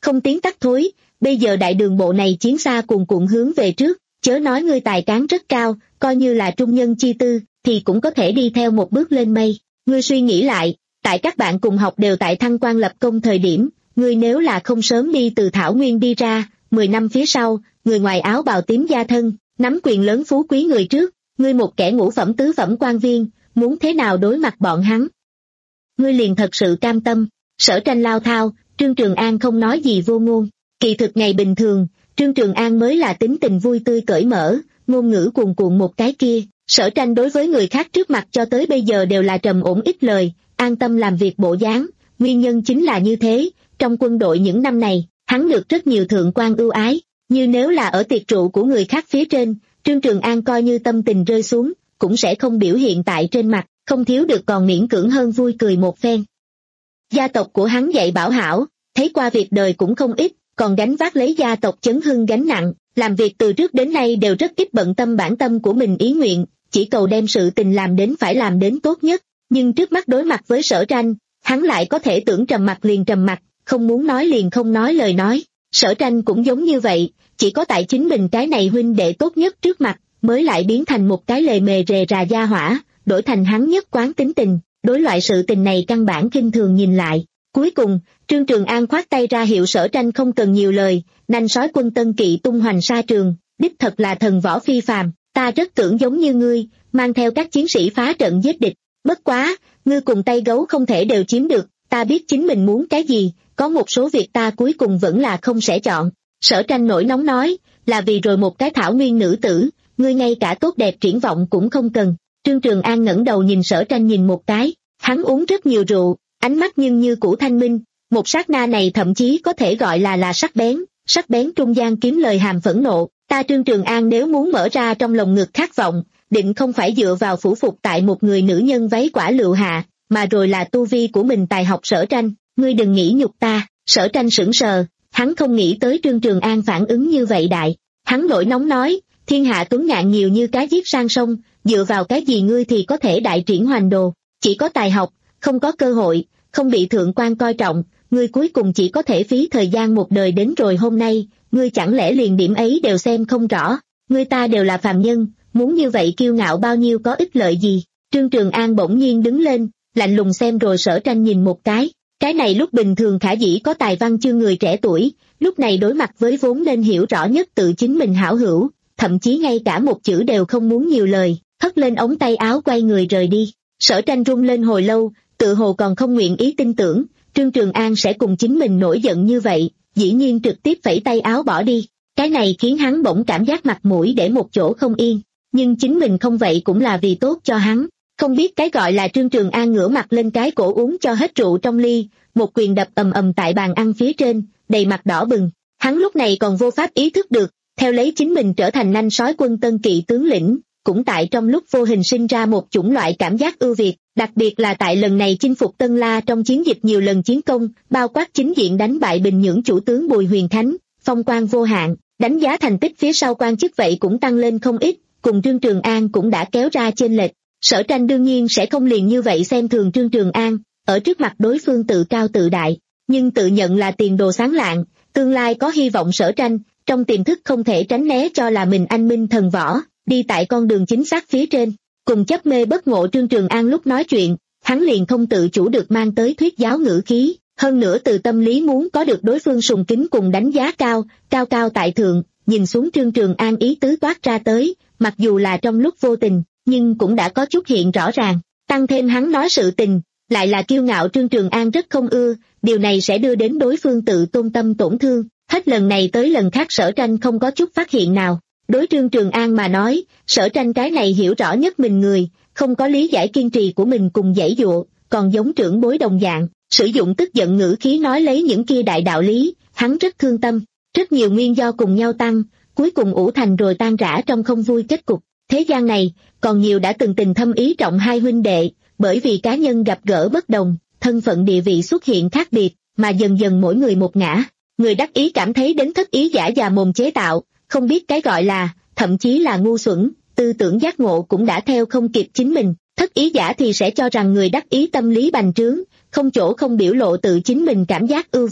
không tiến tắt thối, bây giờ đại đường bộ này chiến xa cuồn cuộn hướng về trước, chớ nói ngươi tài cán rất cao, coi như là trung nhân chi tư, thì cũng có thể đi theo một bước lên mây. Ngươi suy nghĩ lại, tại các bạn cùng học đều tại thăng quan lập công thời điểm, ngươi nếu là không sớm đi từ Thảo Nguyên đi ra, mười năm phía sau, người ngoài áo bào tím da thân, nắm quyền lớn phú quý người trước, ngươi một kẻ ngũ phẩm tứ phẩm quan viên, muốn thế nào đối mặt bọn hắn? Ngươi liền thật sự cam tâm. Sở Tranh lao thao, Trương Trường An không nói gì vô ngôn. Kỳ thực ngày bình thường, Trương Trường An mới là tính tình vui tươi cởi mở, ngôn ngữ cuồn cuộn một cái kia. Sở Tranh đối với người khác trước mặt cho tới bây giờ đều là trầm ổn ít lời, an tâm làm việc bộ dáng. Nguyên nhân chính là như thế, trong quân đội những năm này, hắn được rất nhiều thượng quan ưu ái. Như nếu là ở tiệc rượu của người khác phía trên, Trương Trường An coi như tâm tình rơi xuống, cũng sẽ không biểu hiện tại trên mặt, không thiếu được còn miễn cưỡng hơn vui cười một phen. Gia tộc của hắn dạy bảo hảo, thấy qua việc đời cũng không ít, còn gánh vác lấy gia tộc chấn hưng gánh nặng, làm việc từ trước đến nay đều rất ít bận tâm bản tâm của mình ý nguyện, chỉ cầu đem sự tình làm đến phải làm đến tốt nhất. Nhưng trước mắt đối mặt với Sở Tranh, hắn lại có thể tưởng trầm mặt liền trầm mặt, không muốn nói liền không nói lời nói. Sở Tranh cũng giống như vậy, chỉ có tại chính mình cái này huynh đệ tốt nhất trước mặt, mới lại biến thành một cái lề mề rề rà gia hỏa, đổi thành hắn nhất quán tính tình, đối loại sự tình này căn bản khinh thường nhìn lại. Cuối cùng, Trương Trường An khoát tay ra hiệu Sở Tranh không cần nhiều lời, nanh sói quân Tân Kỵ tung hoành sa trường, đích thật là thần võ phi phàm, ta rất tưởng giống như ngươi, mang theo các chiến sĩ phá trận giết địch, bất quá, ngươi cùng tay gấu không thể đều chiếm được, ta biết chính mình muốn cái gì, có một số việc ta cuối cùng vẫn là không sẽ chọn. Sở Tranh nổi nóng nói, là vì rồi một cái thảo nguyên nữ tử, ngươi ngay cả tốt đẹp triển vọng cũng không cần. Trương Trường An ngẩng đầu nhìn Sở Tranh nhìn một cái, hắn uống rất nhiều rượu, ánh mắt nhưng như cũ thanh minh, một sát na này thậm chí có thể gọi là là sắc bén, sắc bén trung gian kiếm lời hàm phẫn nộ. Ta Trương Trường An nếu muốn mở ra trong lồng ngực khát vọng, định không phải dựa vào phủ phục tại một người nữ nhân váy quả lựu hạ, mà rồi là tu vi của mình tài học Sở Tranh, ngươi đừng nghĩ nhục ta. Sở Tranh sững sờ, hắn không nghĩ tới Trương Trường An phản ứng như vậy đại, hắn nổi nóng nói, thiên hạ tuấn ngạn nhiều như cá giết sang sông, dựa vào cái gì ngươi thì có thể đại triển hoành đồ, chỉ có tài học, không có cơ hội, không bị thượng quan coi trọng, ngươi cuối cùng chỉ có thể phí thời gian một đời đến rồi hôm nay, ngươi chẳng lẽ liền điểm ấy đều xem không rõ, ngươi ta đều là phàm nhân, muốn như vậy kiêu ngạo bao nhiêu có ích lợi gì. Trương Trường An bỗng nhiên đứng lên, lạnh lùng xem rồi Sở Tranh nhìn một cái, cái này lúc bình thường khả dĩ có tài văn chương người trẻ tuổi, lúc này đối mặt với vốn nên hiểu rõ nhất tự chính mình hảo hữu, thậm chí ngay cả một chữ đều không muốn nhiều lời, hất lên ống tay áo quay người rời đi. Sở Tranh run lên hồi lâu, tự hồ còn không nguyện ý tin tưởng, Trương Trường An sẽ cùng chính mình nổi giận như vậy, dĩ nhiên trực tiếp vẫy tay áo bỏ đi. Cái này khiến hắn bỗng cảm giác mặt mũi để một chỗ không yên, nhưng chính mình không vậy cũng là vì tốt cho hắn. Không biết cái gọi là Trương Trường An ngửa mặt lên cái cổ uống cho hết rượu trong ly, một quyền đập ầm ầm tại bàn ăn phía trên, đầy mặt đỏ bừng. Hắn lúc này còn vô pháp ý thức được, theo lấy chính mình trở thành nanh sói quân Tân Kỵ tướng lĩnh, cũng tại trong lúc vô hình sinh ra một chủng loại cảm giác ưu việt, đặc biệt là tại lần này chinh phục Tân La trong chiến dịch nhiều lần chiến công, bao quát chính diện đánh bại Bình Nhưỡng chủ tướng Bùi Huyền Khánh, phong quan vô hạn, đánh giá thành tích phía sau quan chức vậy cũng tăng lên không ít, cùng Trương Trường An cũng đã kéo ra chênh lệch. Sở Tranh đương nhiên sẽ không liền như vậy xem thường Trương Trường An, ở trước mặt đối phương tự cao tự đại, nhưng tự nhận là tiền đồ sáng lạng, tương lai có hy vọng. Sở Tranh, trong tiềm thức không thể tránh né cho là mình anh minh thần võ, đi tại con đường chính xác phía trên, cùng chấp mê bất ngộ Trương Trường An lúc nói chuyện, hắn liền không tự chủ được mang tới thuyết giáo ngữ khí, hơn nữa từ tâm lý muốn có được đối phương sùng kính cùng đánh giá cao, cao cao tại thượng, nhìn xuống Trương Trường An ý tứ toát ra tới, mặc dù là trong lúc vô tình, nhưng cũng đã có chút hiện rõ ràng, tăng thêm hắn nói sự tình, lại là kiêu ngạo Trương Trường An rất không ưa, điều này sẽ đưa đến đối phương tự tôn tâm tổn thương, hết lần này tới lần khác Sở Tranh không có chút phát hiện nào. Đối Trương Trường An mà nói, Sở Tranh cái này hiểu rõ nhất mình người, không có lý giải kiên trì của mình cùng giãy dụa, còn giống trưởng bối đồng dạng, sử dụng tức giận ngữ khí nói lấy những kia đại đạo lý, hắn rất thương tâm, rất nhiều nguyên do cùng nhau tăng, cuối cùng ủ thành rồi tan rã trong không vui kết cục. Thế gian này, còn nhiều đã từng tình thâm ý trọng hai huynh đệ, bởi vì cá nhân gặp gỡ bất đồng, thân phận địa vị xuất hiện khác biệt, mà dần dần mỗi người một ngã, người đắc ý cảm thấy đến thất ý giả già mồm chế tạo, không biết cái gọi là, thậm chí là ngu xuẩn, tư tưởng giác ngộ cũng đã theo không kịp chính mình, thất ý giả thì sẽ cho rằng người đắc ý tâm lý bành trướng, không chỗ không biểu lộ tự chính mình cảm giác ưu việt,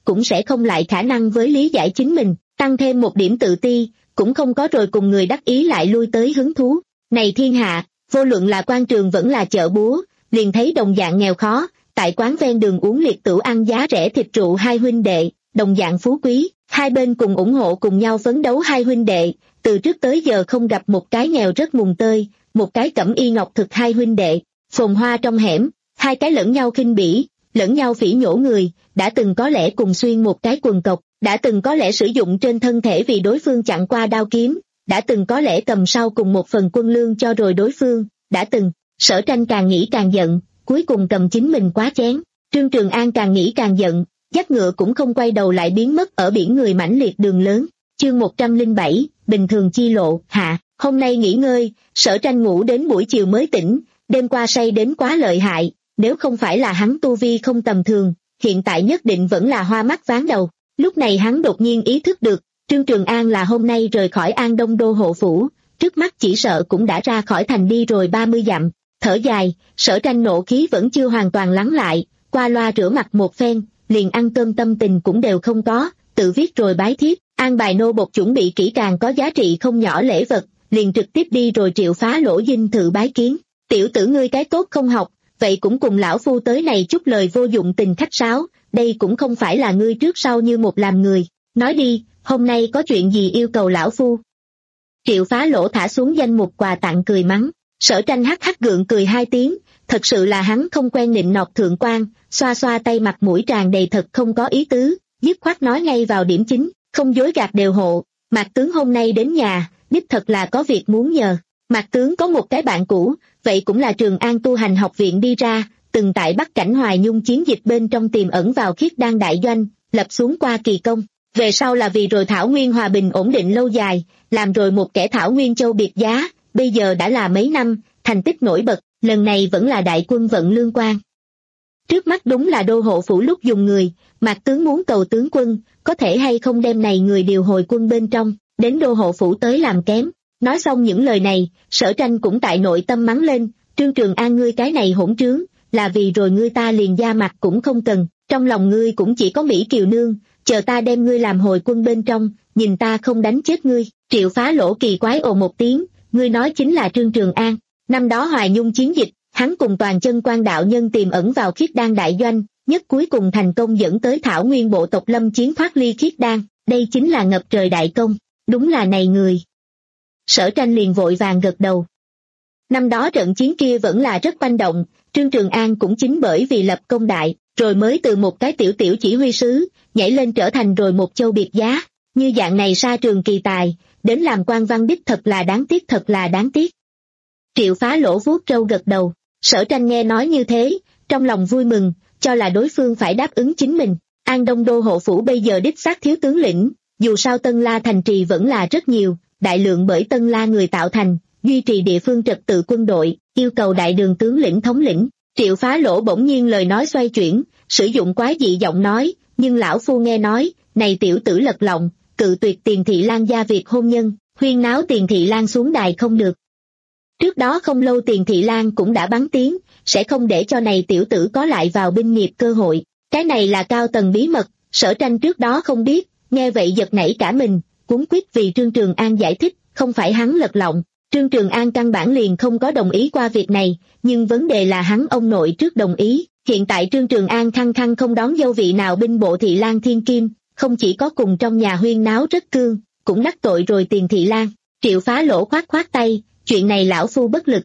cũng sẽ không lại khả năng với lý giải chính mình, tăng thêm một điểm tự ti, cũng không có rồi cùng người đắc ý lại lui tới hứng thú. Này thiên hạ, vô luận là quan trường vẫn là chợ búa, liền thấy đồng dạng nghèo khó, tại quán ven đường uống liệt tửu ăn giá rẻ thịt rượu hai huynh đệ, đồng dạng phú quý, hai bên cùng ủng hộ cùng nhau phấn đấu hai huynh đệ, từ trước tới giờ không gặp một cái nghèo rất mùng tơi, một cái cẩm y ngọc thực hai huynh đệ, phồn hoa trong hẻm, hai cái lẫn nhau khinh bỉ, lẫn nhau phỉ nhổ người, đã từng có lẽ cùng xuyên một cái quần cộc, đã từng có lẽ sử dụng trên thân thể vì đối phương chặn qua đao kiếm, đã từng có lẽ cầm sau cùng một phần quân lương cho rồi đối phương, đã từng. Sở Tranh càng nghĩ càng giận, cuối cùng cầm chính mình quá chén. Trương Trường An càng nghĩ càng giận, dắt ngựa cũng không quay đầu lại biến mất ở biển người mãnh liệt đường lớn. Chương một trăm lẻ bảy, bình thường chi lộ, hạ, hôm nay nghỉ ngơi, Sở Tranh ngủ đến buổi chiều mới tỉnh, đêm qua say đến quá lợi hại, nếu không phải là hắn tu vi không tầm thường, hiện tại nhất định vẫn là hoa mắt ván đầu. Lúc này hắn đột nhiên ý thức được, Trương Trường An là hôm nay rời khỏi An Đông Đô hộ phủ, trước mắt chỉ sợ cũng đã ra khỏi thành đi rồi ba mươi dặm. Thở dài, Sở Tranh nộ khí vẫn chưa hoàn toàn lắng lại, qua loa rửa mặt một phen, liền ăn cơm tâm tình cũng đều không có, tự viết rồi bái thiếp, an bài nô bộc chuẩn bị kỹ càng có giá trị không nhỏ lễ vật, liền trực tiếp đi rồi triệu phá lỗ dinh thự bái kiến. Tiểu tử ngươi cái tốt không học, vậy cũng cùng lão phu tới này chút lời vô dụng tình khách sáo, đây cũng không phải là ngươi trước sau như một làm người, nói đi, hôm nay có chuyện gì yêu cầu lão phu? Triệu phá lỗ thả xuống danh mục quà tặng cười mắng. Sở Tranh hắc hắc gượng cười hai tiếng, thật sự là hắn không quen nịnh nọt thượng quan, xoa xoa tay mặt mũi tràn đầy thật không có ý tứ, dứt khoát nói ngay vào điểm chính, không dối gạt đều hộ. Mạc tướng hôm nay đến nhà, đích thật là có việc muốn nhờ. Mạc tướng có một cái bạn cũ, vậy cũng là Trường An tu hành học viện đi ra, từng tại Bắc Cảnh Hoài Nhung chiến dịch bên trong tiềm ẩn vào Khiết Đan đại doanh, lập xuống qua kỳ công. Về sau là vì rồi Thảo Nguyên hòa bình ổn định lâu dài, làm rồi một kẻ Thảo Nguyên châu biệt giá. Bây giờ đã là mấy năm, thành tích nổi bật, lần này vẫn là đại quân vận lương quan. Trước mắt đúng là đô hộ phủ lúc dùng người, Mạc tướng muốn cầu tướng quân, có thể hay không đem này người điều hồi quân bên trong, đến đô hộ phủ tới làm kém. Nói xong những lời này, Sở Tranh cũng tại nội tâm mắng lên, Trương Trường An ngươi cái này hỗn trướng, là vì rồi ngươi ta liền da mặt cũng không cần, trong lòng ngươi cũng chỉ có Mỹ Kiều Nương, chờ ta đem ngươi làm hồi quân bên trong, nhìn ta không đánh chết ngươi. Triệu phá lỗ kỳ quái ồ một tiếng, ngươi nói chính là Trương Trường An. Năm đó Hoài Nhung chiến dịch, hắn cùng toàn chân quan đạo nhân tiềm ẩn vào Khiết Đan đại doanh, nhất cuối cùng thành công dẫn tới Thảo Nguyên bộ tộc lâm chiến thoát ly Khiết Đan, đây chính là ngập trời đại công, đúng là này người. Sở Tranh liền vội vàng gật đầu. Năm đó trận chiến kia vẫn là rất manh động, Trương Trường An cũng chính bởi vì lập công đại, rồi mới từ một cái tiểu tiểu chỉ huy sứ, nhảy lên trở thành rồi một châu biệt giá, như dạng này sa trường kỳ tài, đến làm quan văn đích thật là đáng tiếc thật là đáng tiếc. Triệu phá lỗ vuốt râu gật đầu, Sở Tranh nghe nói như thế, trong lòng vui mừng, cho là đối phương phải đáp ứng chính mình. An Đông Đô hộ phủ bây giờ đích xác thiếu tướng lĩnh, dù sao Tân La thành trì vẫn là rất nhiều, đại lượng bởi Tân La người tạo thành, duy trì địa phương trật tự quân đội, yêu cầu đại đường tướng lĩnh thống lĩnh. Triệu phá lỗ bỗng nhiên lời nói xoay chuyển, sử dụng quái dị giọng nói, nhưng lão phu nghe nói, này tiểu tử lật lọng, cự tuyệt Tiền Thị Lan gia việc hôn nhân, huyên náo Tiền Thị Lan xuống đài không được. Trước đó không lâu Tiền Thị Lan cũng đã bắn tiếng, sẽ không để cho này tiểu tử có lại vào binh nghiệp cơ hội. Cái này là cao tầng bí mật, Sở Tranh trước đó không biết, nghe vậy giật nảy cả mình, cuống quýt vì Trương Trường An giải thích, không phải hắn lật lọng. Trương Trường An căn bản liền không có đồng ý qua việc này, nhưng vấn đề là hắn ông nội trước đồng ý. Hiện tại Trương Trường An khăng khăng không đón dâu vị nào binh bộ Thị Lan thiên kim, không chỉ có cùng trong nhà huyên náo rất cương, cũng đắc tội rồi Tiền Thị Lan. Triệu phá lỗ khoát khoát tay, chuyện này lão phu bất lực.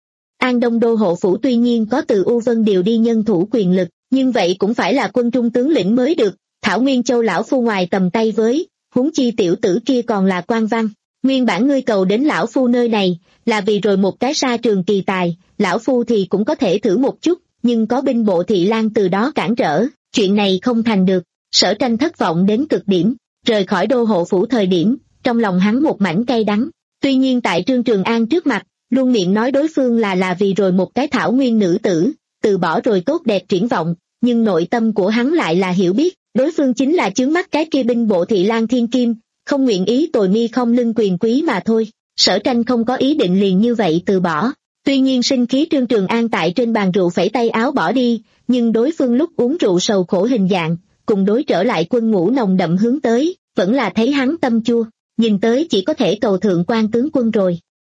An Đông Đô hộ phủ tuy nhiên có từ U Vân điều đi nhân thủ quyền lực, nhưng vậy cũng phải là quân trung tướng lĩnh mới được. Thảo Nguyên Châu lão phu ngoài tầm tay với, huống chi tiểu tử kia còn là quan văn. Nguyên bản ngươi cầu đến lão phu nơi này, là vì rồi một cái sa trường kỳ tài, lão phu thì cũng có thể thử một chút, nhưng có binh bộ Thị Lan từ đó cản trở, chuyện này không thành được. Sở Tranh thất vọng đến cực điểm, rời khỏi đô hộ phủ thời điểm, trong lòng hắn một mảnh cay đắng. Tuy nhiên tại Trương Trường An trước mặt, luôn miệng nói đối phương là là vì rồi một cái Thảo Nguyên nữ tử, từ bỏ rồi tốt đẹp triển vọng, nhưng nội tâm của hắn lại là hiểu biết, đối phương chính là chướng mắt cái kia binh bộ Thị Lan thiên kim, không nguyện ý tồi mi không lưng quyền quý mà thôi. Sở Tranh không có ý định liền như vậy từ bỏ. Tuy nhiên sinh khí Trương Trường An tại trên bàn rượu phẩy tay áo bỏ đi, nhưng đối phương lúc uống rượu sầu khổ hình dạng, cùng đối trở lại quân ngũ nồng đậm hướng tới, vẫn là thấy hắn tâm chua, nhìn tới chỉ có thể cầu thượng quan tướng quân rồi.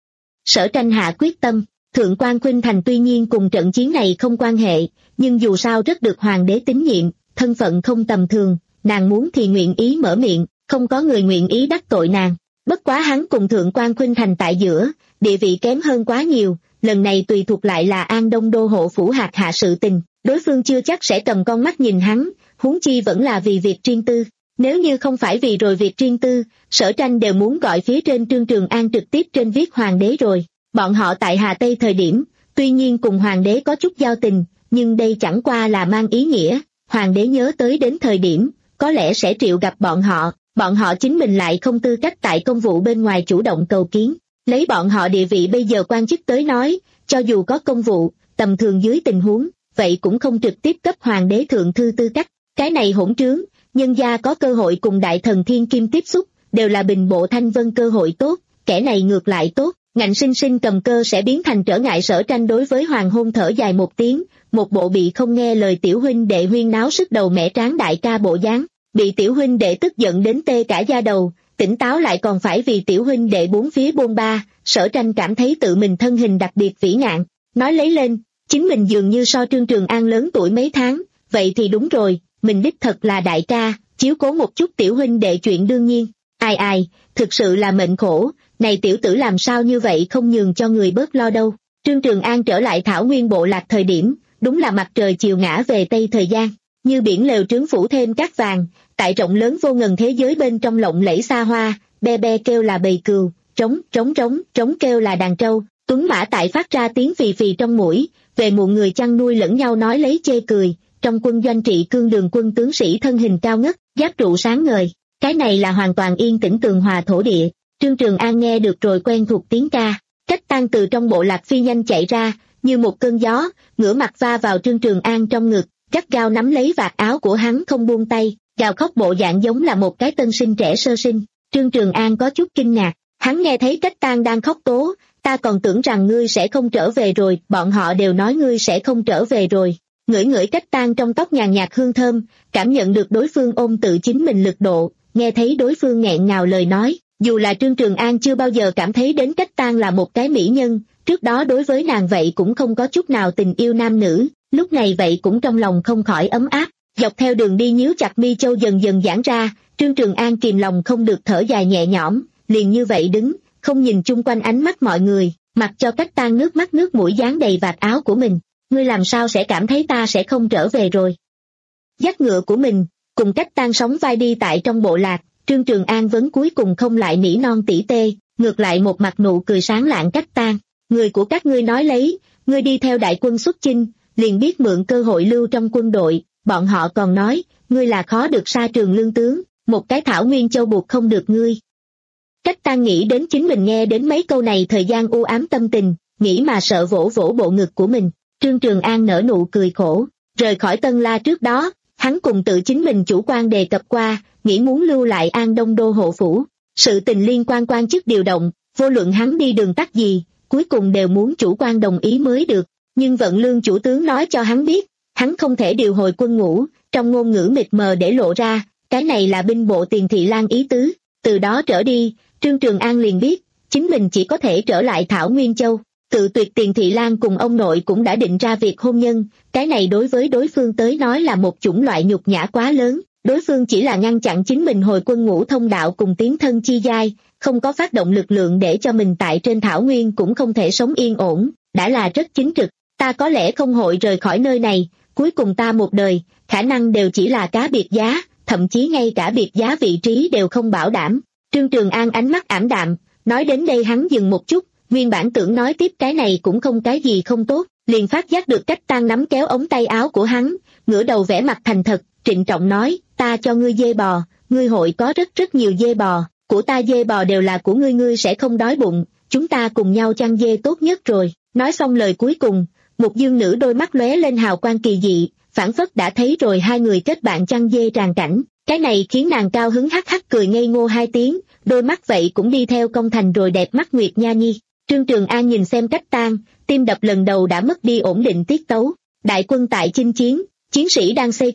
Sở Tranh hạ quyết tâm, thượng quan Khuynh Thành tuy nhiên cùng trận chiến này không quan hệ, nhưng dù sao rất được hoàng đế tín nhiệm, thân phận không tầm thường, nàng muốn thì nguyện ý mở miệng, không có người nguyện ý đắc tội nàng. Bất quá hắn cùng thượng quan Khuynh Thành tại giữa, địa vị kém hơn quá nhiều, lần này tùy thuộc lại là An Đông đô hộ phủ hạt hạ sự tình, đối phương chưa chắc sẽ cầm con mắt nhìn hắn, huống chi vẫn là vì việc riêng tư. Nếu như không phải vì rồi việc riêng tư, Sở Tranh đều muốn gọi phía trên Trương Trường An trực tiếp trên viết hoàng đế rồi. Bọn họ tại Hà Tây thời điểm, tuy nhiên cùng hoàng đế có chút giao tình, nhưng đây chẳng qua là mang ý nghĩa, hoàng đế nhớ tới đến thời điểm, có lẽ sẽ triệu gặp bọn họ, bọn họ chính mình lại không tư cách tại công vụ bên ngoài chủ động cầu kiến. Lấy bọn họ địa vị bây giờ quan chức tới nói, cho dù có công vụ, tầm thường dưới tình huống, vậy cũng không trực tiếp cấp hoàng đế thượng thư tư cách. Cái này hỗn trướng, nhân gia có cơ hội cùng đại thần thiên kim tiếp xúc, đều là bình bộ thanh vân cơ hội tốt, kẻ này ngược lại tốt, ngạnh sinh sinh cầm cơ sẽ biến thành trở ngại. Sở Tranh đối với hoàng hôn thở dài một tiếng, một bộ bị không nghe lời tiểu huynh đệ huyên náo sức đầu mẻ tráng đại ca bộ dáng, bị tiểu huynh đệ tức giận đến tê cả da đầu, tỉnh táo lại còn phải vì tiểu huynh đệ bốn phía bôn ba. Sở Tranh cảm thấy tự mình thân hình đặc biệt vĩ ngạn, nói lấy lên, chính mình dường như so Trương Trường An lớn tuổi mấy tháng, vậy thì đúng rồi, mình đích thật là đại ca, chiếu cố một chút tiểu huynh đệ chuyện đương nhiên. Ai ai, thực sự là mệnh khổ, này tiểu tử làm sao như vậy không nhường cho người bớt lo đâu. Trương Trường An trở lại Thảo Nguyên bộ lạc thời điểm, đúng là mặt trời chiều ngã về tây thời gian, như biển lều trướng phủ thêm cát vàng, tại rộng lớn vô ngần thế giới bên trong lộng lẫy xa hoa, be be kêu là bầy cừu, trống trống trống trống kêu là đàn trâu, tuấn mã tại phát ra tiếng phì phì trong mũi, về muộn người chăn nuôi lẫn nhau nói lấy chê cười. Trong quân doanh trị cương đường quân tướng sĩ thân hình cao ngất, giáp trụ sáng ngời, cái này là hoàn toàn yên tĩnh tường hòa thổ địa. Trương Trường An nghe được rồi quen thuộc tiếng ca, Cách Tan từ trong bộ lạc phi nhanh chạy ra, như một cơn gió, ngửa mặt va vào Trương Trường An trong ngực, gắt gao nắm lấy vạt áo của hắn không buông tay, gào khóc bộ dạng giống là một cái tân sinh trẻ sơ sinh. Trương Trường An có chút kinh ngạc, hắn nghe thấy Cách Tan đang khóc tố, ta còn tưởng rằng ngươi sẽ không trở về rồi, bọn họ đều nói ngươi sẽ không trở về rồi. Ngửi ngửi Cách Tan trong tóc nhàn nhạt hương thơm, cảm nhận được đối phương ôm tự chính mình lực độ, nghe thấy đối phương nghẹn ngào lời nói, dù là Trương Trường An chưa bao giờ cảm thấy đến Cách Tan là một cái mỹ nhân, trước đó đối với nàng vậy cũng không có chút nào tình yêu nam nữ, lúc này vậy cũng trong lòng không khỏi ấm áp. Dọc theo đường đi nhíu chặt mi châu dần dần giãn ra, Trương Trường An kìm lòng không được thở dài nhẹ nhõm, liền như vậy đứng, không nhìn chung quanh ánh mắt mọi người, mặc cho Cách Tan nước mắt nước mũi dán đầy vạt áo của mình. Ngươi làm sao sẽ cảm thấy ta sẽ không trở về rồi? Dắt ngựa của mình, cùng Cách Tan sóng vai đi tại trong bộ lạc, Trương Trường An vẫn cuối cùng không lại nỉ non tỉ tê, ngược lại một mặt nụ cười sáng lạng. Cách Tan, người của các ngươi nói lấy, ngươi đi theo đại quân xuất chinh, liền biết mượn cơ hội lưu trong quân đội, bọn họ còn nói, ngươi là khó được sa trường lương tướng, một cái Thảo Nguyên châu buộc không được ngươi. Cách Tan nghĩ đến chính mình nghe đến mấy câu này thời gian u ám tâm tình, nghĩ mà sợ vỗ vỗ bộ ngực của mình. Trương Trường An nở nụ cười khổ, rời khỏi Tân La trước đó, hắn cùng tự chính mình chủ quan đề cập qua, nghĩ muốn lưu lại An Đông đô hộ phủ. Sự tình liên quan quan chức điều động, vô luận hắn đi đường tắt gì, cuối cùng đều muốn chủ quan đồng ý mới được. Nhưng Vận Lương chủ tướng nói cho hắn biết, hắn không thể điều hồi quân ngũ, trong ngôn ngữ mịt mờ để lộ ra, cái này là binh bộ Tiền Thị Lang ý tứ. Từ đó trở đi, Trương Trường An liền biết, chính mình chỉ có thể trở lại Thảo Nguyên Châu. Tự tuyệt Tiền Thị Lang cùng ông nội cũng đã định ra việc hôn nhân, cái này đối với đối phương tới nói là một chủng loại nhục nhã quá lớn. Đối phương chỉ là ngăn chặn chính mình hồi quân ngũ thông đạo cùng tiến thân chi giai, không có phát động lực lượng để cho mình tại trên Thảo Nguyên cũng không thể sống yên ổn, đã là rất chính trực. Ta có lẽ không hội rời khỏi nơi này, cuối cùng ta một đời, khả năng đều chỉ là cá biệt giá, thậm chí ngay cả biệt giá vị trí đều không bảo đảm. Trương Trường An ánh mắt ảm đạm, nói đến đây hắn dừng một chút, nguyên bản tưởng nói tiếp cái này cũng không cái gì không tốt, liền phát giác được Cách Tan nắm kéo ống tay áo của hắn, ngửa đầu vẻ mặt thành thật, trịnh trọng nói, ta cho ngươi dê bò, ngươi hội có rất rất nhiều dê bò, của ta dê bò đều là của ngươi, ngươi sẽ không đói bụng, chúng ta cùng nhau chăn dê tốt nhất rồi. Nói xong lời cuối cùng, một dương nữ đôi mắt lóe lên hào quang kỳ dị, phảng phất đã thấy rồi hai người kết bạn chăn dê tràn cảnh, cái này khiến nàng cao hứng hắc hắc cười ngây ngô hai tiếng, đôi mắt vậy cũng đi theo cong thành rồi đẹp mắt Nguyệt Nha Nhi. Trương Trường An nhìn xem Cách Tan, tim đập lần đầu đã mất đi ổn định tiết tấu. Đại quân tại chinh chiến, chiến sĩ đang xây công,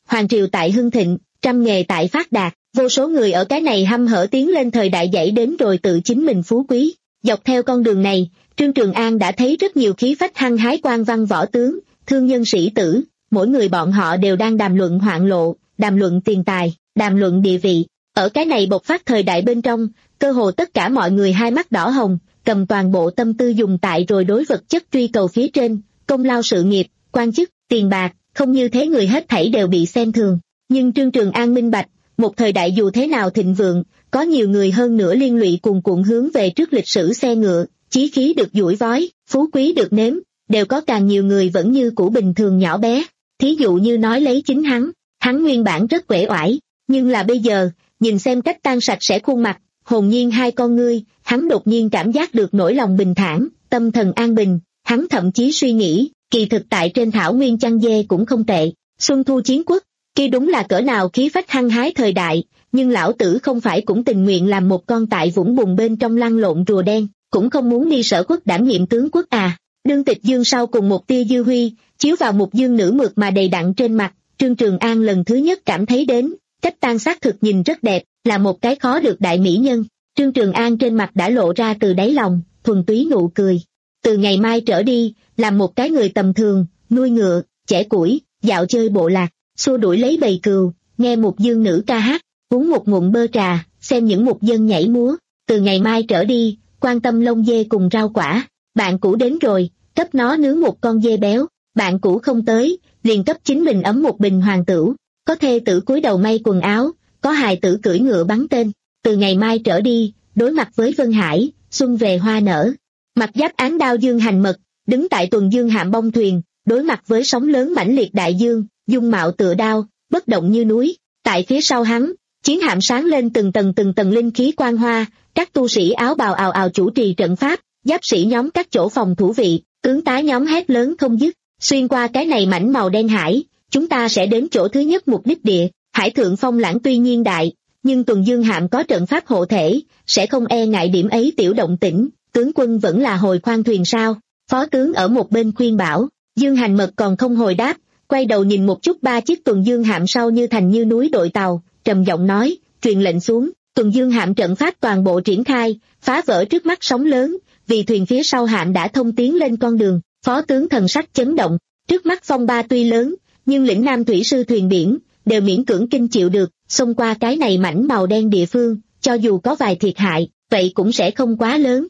hoàng triều tại hưng thịnh, trăm nghề tại phát đạt, vô số người ở cái này hăm hở tiến lên thời đại dãy đến rồi tự chính mình phú quý. Dọc theo con đường này, Trương Trường An đã thấy rất nhiều khí phách hăng hái quan văn võ tướng, thương nhân sĩ tử, mỗi người bọn họ đều đang đàm luận hoạn lộ, đàm luận tiền tài, đàm luận địa vị. Ở cái này bộc phát thời đại bên trong, cơ hồ tất cả mọi người hai mắt đỏ hồng, cầm toàn bộ tâm tư dùng tại rồi đối vật chất truy cầu phía trên, công lao sự nghiệp, quan chức, tiền bạc, không như thế người hết thảy đều bị xem thường. Nhưng Trương Trường An minh bạch, một thời đại dù thế nào thịnh vượng, có nhiều người hơn nữa liên lụy cuồn cuộn hướng về trước lịch sử xe ngựa, chí khí được duỗi vói, phú quý được nếm, đều có càng nhiều người vẫn như cũ bình thường nhỏ bé. Thí dụ như nói lấy chính hắn, hắn nguyên bản rất uể oải, nhưng là bây giờ, nhìn xem cách tan sạch sẽ khuôn mặt, hồn nhiên hai con ngươi, hắn đột nhiên cảm giác được nỗi lòng bình thản, tâm thần an bình, hắn thậm chí suy nghĩ, kỳ thực tại trên thảo nguyên chăn dê cũng không tệ. Xuân thu chiến quốc, kia đúng là cỡ nào khí phách hăng hái thời đại, nhưng lão tử không phải cũng tình nguyện làm một con tại vũng bùn bên trong lăn lộn rùa đen, cũng không muốn đi sở quốc đảm nhiệm tướng quốc à. Đương Tịch Dương sau cùng một tia dư huy, chiếu vào một dương nữ mượt mà đầy đặn trên mặt, Trương Trường An lần thứ nhất cảm thấy đến, cách tan xác thực nhìn rất đẹp, là một cái khó được đại mỹ nhân. Trương Trường An trên mặt đã lộ ra từ đáy lòng, thuần túy nụ cười. Từ ngày mai trở đi, làm một cái người tầm thường, nuôi ngựa, chẻ củi, dạo chơi bộ lạc, xua đuổi lấy bầy cừu, nghe một dương nữ ca hát, uống một ngụm bơ trà, xem những mục dân nhảy múa. Từ ngày mai trở đi, quan tâm lông dê cùng rau quả. Bạn cũ đến rồi, cấp nó nướng một con dê béo. Bạn cũ không tới, liền cấp chính mình ấm một bình hoàng tửu. Có thê tử cúi đầu may quần áo, có hài tử cưỡi ngựa bắn tên. Từ ngày mai trở đi, đối mặt với Vân Hải, xuân về hoa nở. Mặt giáp án đao dương hành mật, đứng tại tuần dương hạm bông thuyền, đối mặt với sóng lớn mãnh liệt đại dương, dung mạo tựa đao, bất động như núi. Tại phía sau hắn, chiến hạm sáng lên từng tầng từng tầng linh khí quang hoa, các tu sĩ áo bào ào ào chủ trì trận pháp, giáp sĩ nhóm các chỗ phòng thủ vị, tướng tá nhóm hét lớn không dứt. Xuyên qua cái này mảnh màu đen hải, chúng ta sẽ đến chỗ thứ nhất mục đích địa. Hải thượng phong lãng tuy nhiên đại, nhưng tuần dương hạm có trận pháp hộ thể, sẽ không e ngại điểm ấy tiểu động tĩnh. Tướng quân vẫn là hồi khoan thuyền sao? Phó tướng ở một bên khuyên bảo. Dương hành mật còn không hồi đáp, quay đầu nhìn một chút ba chiếc tuần dương hạm sau như thành như núi đội tàu, trầm giọng nói, truyền lệnh xuống. Tuần dương hạm trận pháp toàn bộ triển khai, phá vỡ trước mắt sóng lớn, vì thuyền phía sau hạm đã thông tiến lên con đường. Phó tướng thần sắc chấn động, trước mắt phong ba tuy lớn, nhưng lĩnh nam thủy sư thuyền biển, đều miễn cưỡng kinh chịu được, xông qua cái này mảnh màu đen địa phương, cho dù có vài thiệt hại, vậy cũng sẽ không quá lớn.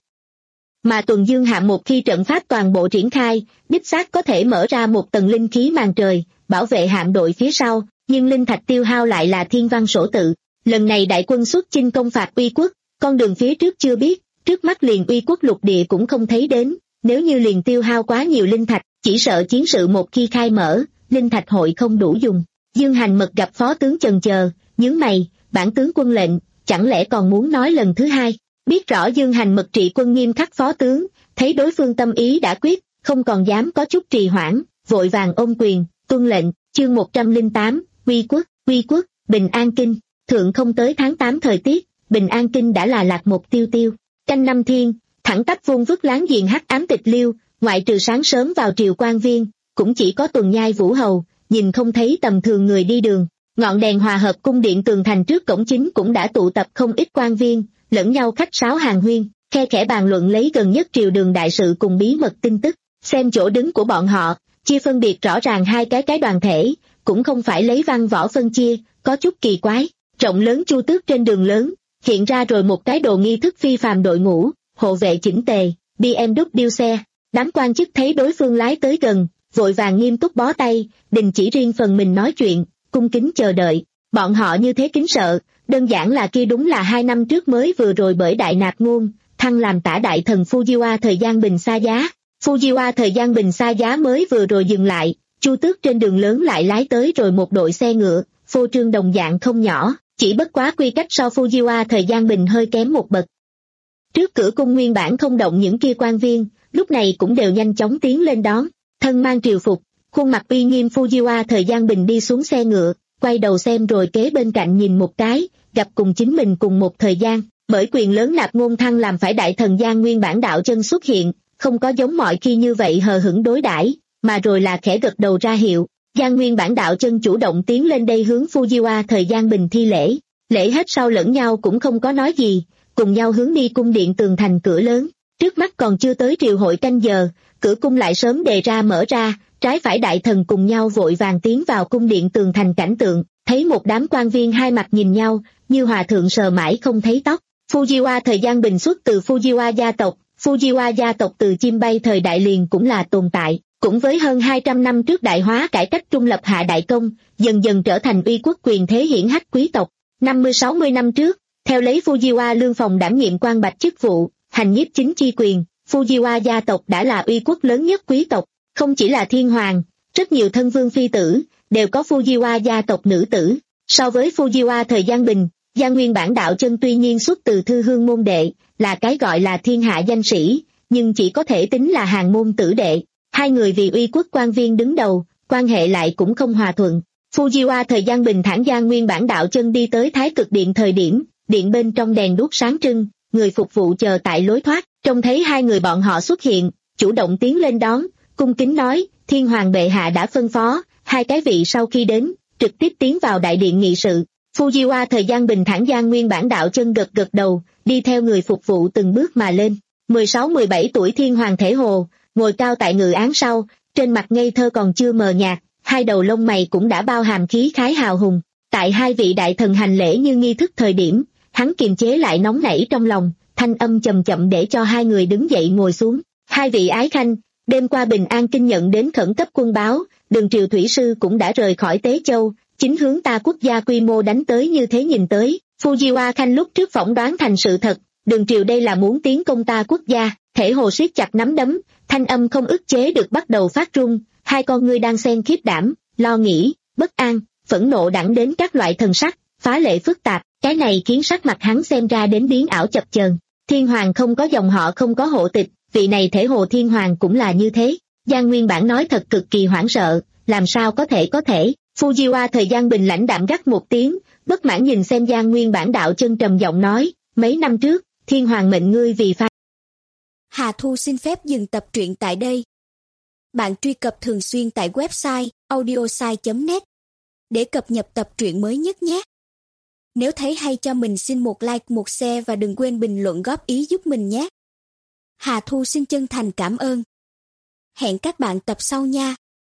Mà tuần dương hạm một khi trận pháp toàn bộ triển khai, đích xác có thể mở ra một tầng linh khí màn trời, bảo vệ hạm đội phía sau, nhưng linh thạch tiêu hao lại là thiên văn sổ tự. Lần này đại quân xuất chinh công phạt Uy quốc, con đường phía trước chưa biết, trước mắt liền Uy quốc lục địa cũng không thấy đến, nếu như liền tiêu hao quá nhiều linh thạch, chỉ sợ chiến sự một khi khai mở, linh thạch hội không đủ dùng. Dương hành mật gặp phó tướng chần chờ, nhướng mày, bản tướng quân lệnh, chẳng lẽ còn muốn nói lần thứ hai? Biết rõ Dương hành mật trị quân nghiêm khắc phó tướng, thấy đối phương tâm ý đã quyết, không còn dám có chút trì hoãn, vội vàng ôm quyền, tuân lệnh. Chương một trăm lẻ tám, Uy quốc, Uy quốc, Bình An Kinh. Thượng không tới tháng tám thời tiết, Bình An Kinh đã là lạc một tiêu tiêu. Canh năm thiên, thẳng tắp vuông vức láng giềng hắc ám tịch liêu, ngoại trừ sáng sớm vào triều quan viên, cũng chỉ có tuần nhai vũ hầu, nhìn không thấy tầm thường người đi đường. Ngọn đèn hòa hợp cung điện tường thành trước cổng chính cũng đã tụ tập không ít quan viên, lẫn nhau khách sáo hàng huyên, khe khẽ bàn luận lấy gần nhất triều đường đại sự cùng bí mật tin tức. Xem chỗ đứng của bọn họ, chia phân biệt rõ ràng hai cái cái đoàn thể, cũng không phải lấy văn võ phân chia, có chút kỳ quái. Rộng lớn chu tước trên đường lớn, hiện ra rồi một cái đồ nghi thức phi phàm đội ngũ, hộ vệ chỉnh tề, bê em đê xe. Đám quan chức thấy đối phương lái tới gần, vội vàng nghiêm túc bó tay, đình chỉ riêng phần mình nói chuyện, cung kính chờ đợi. Bọn họ như thế kính sợ, đơn giản là kia đúng là hai năm trước mới vừa rồi bởi đại nạp ngôn, thăng làm tả đại thần Fujiwa thời gian bình xa giá. Fujiwa thời gian bình xa giá mới vừa rồi dừng lại, chu tước trên đường lớn lại lái tới rồi một đội xe ngựa, phô trương đồng dạng không nhỏ, chỉ bất quá quy cách so Fujiwa thời gian bình hơi kém một bậc. Trước cửa cung nguyên bản không động những kia quan viên, lúc này cũng đều nhanh chóng tiến lên đón, thân mang triều phục, khuôn mặt uy nghiêm Fujiwa thời gian bình đi xuống xe ngựa, quay đầu xem rồi kế bên cạnh nhìn một cái, gặp cùng chính mình cùng một thời gian, bởi quyền lớn nạp ngôn thăng làm phải đại thần gian nguyên bản đạo chân xuất hiện, không có giống mọi khi như vậy hờ hững đối đãi, mà rồi là khẽ gật đầu ra hiệu. Giang Nguyên Bản đạo chân chủ động tiến lên đây hướng Fujiwara Thời Gian Bình thi lễ, lễ hết sau lẫn nhau cũng không có nói gì, cùng nhau hướng đi cung điện tường thành cửa lớn. Trước mắt còn chưa tới triều hội canh giờ, cửa cung lại sớm đề ra mở ra, trái phải đại thần cùng nhau vội vàng tiến vào cung điện tường thành cảnh tượng, thấy một đám quan viên hai mặt nhìn nhau, như hòa thượng sờ mãi không thấy tóc. Fujiwara Thời Gian Bình xuất từ Fujiwara gia tộc, Fujiwara gia tộc từ chim bay thời đại liền cũng là tồn tại, cũng với hơn hai trăm năm trước đại hóa cải cách trung lập hạ đại công, dần dần trở thành uy quốc quyền thế hiển hách quý tộc. năm mươi sáu mươi năm trước, theo lấy Fujiwara lương phòng đảm nhiệm quan bạch chức vụ, hành nhiếp chính chi quyền, Fujiwara gia tộc đã là uy quốc lớn nhất quý tộc, không chỉ là thiên hoàng, rất nhiều thân vương phi tử, đều có Fujiwara gia tộc nữ tử. So với Fujiwara Thời Gian Bình, Giang Nguyên Bản đạo chân tuy nhiên xuất từ thư hương môn đệ, là cái gọi là thiên hạ danh sĩ, nhưng chỉ có thể tính là hàng môn tử đệ. Hai người vì uy quốc quan viên đứng đầu, quan hệ lại cũng không hòa thuận. Fujiwara Thời Gian Bình thẳng Giang Nguyên Bản đạo chân đi tới Thái Cực Điện thời điểm, điện bên trong đèn đuốc sáng trưng, người phục vụ chờ tại lối thoát, trông thấy hai người bọn họ xuất hiện, chủ động tiến lên đón, cung kính nói, thiên hoàng bệ hạ đã phân phó, hai cái vị sau khi đến, trực tiếp tiến vào đại điện nghị sự. Fujiwara Thời Gian Bình thẳng Giang Nguyên Bản đạo chân gật gật đầu, đi theo người phục vụ từng bước mà lên. mười sáu mười bảy tuổi thiên hoàng Thể Hồ, ngồi cao tại ngự án sau, trên mặt ngây thơ còn chưa mờ nhạt, hai đầu lông mày cũng đã bao hàm khí khái hào hùng. Tại hai vị đại thần hành lễ như nghi thức thời điểm, hắn kiềm chế lại nóng nảy trong lòng, thanh âm chậm chậm để cho hai người đứng dậy ngồi xuống. Hai vị ái khanh, đêm qua Bình An Kinh nhận đến khẩn cấp quân báo, Đường Triều Thủy Sư cũng đã rời khỏi Tế Châu, chính hướng ta quốc gia quy mô đánh tới như thế nhìn tới. Fujiwara khanh lúc trước phỏng đoán thành sự thật, Đường Triều đây là muốn tiến công ta quốc gia. Thể Hồ siết chặt nắm đấm, thanh âm không ức chế được bắt đầu phát run, hai con ngươi đang xen khiếp đảm, lo nghĩ, bất an, phẫn nộ đẳng đến các loại thần sắc, phá lệ phức tạp, cái này khiến sắc mặt hắn xem ra đến biến ảo chập chờn. Thiên hoàng không có dòng họ không có hộ tịch, vị này Thể Hồ thiên hoàng cũng là như thế. Giang Nguyên Bản nói thật cực kỳ hoảng sợ, làm sao có thể có thể. Fujiwara Thời Gian Bình lãnh đạm gắt một tiếng, bất mãn nhìn xem Giang Nguyên Bản đạo chân trầm giọng nói, mấy năm trước, thiên hoàng mệnh ngươi vì phá. Hà Thu xin phép dừng tập truyện tại đây. Bạn truy cập thường xuyên tại website audiosai chấm net để cập nhật tập truyện mới nhất nhé. Nếu thấy hay cho mình xin một like, một share và đừng quên bình luận góp ý giúp mình nhé. Hà Thu xin chân thành cảm ơn. Hẹn các bạn tập sau nha.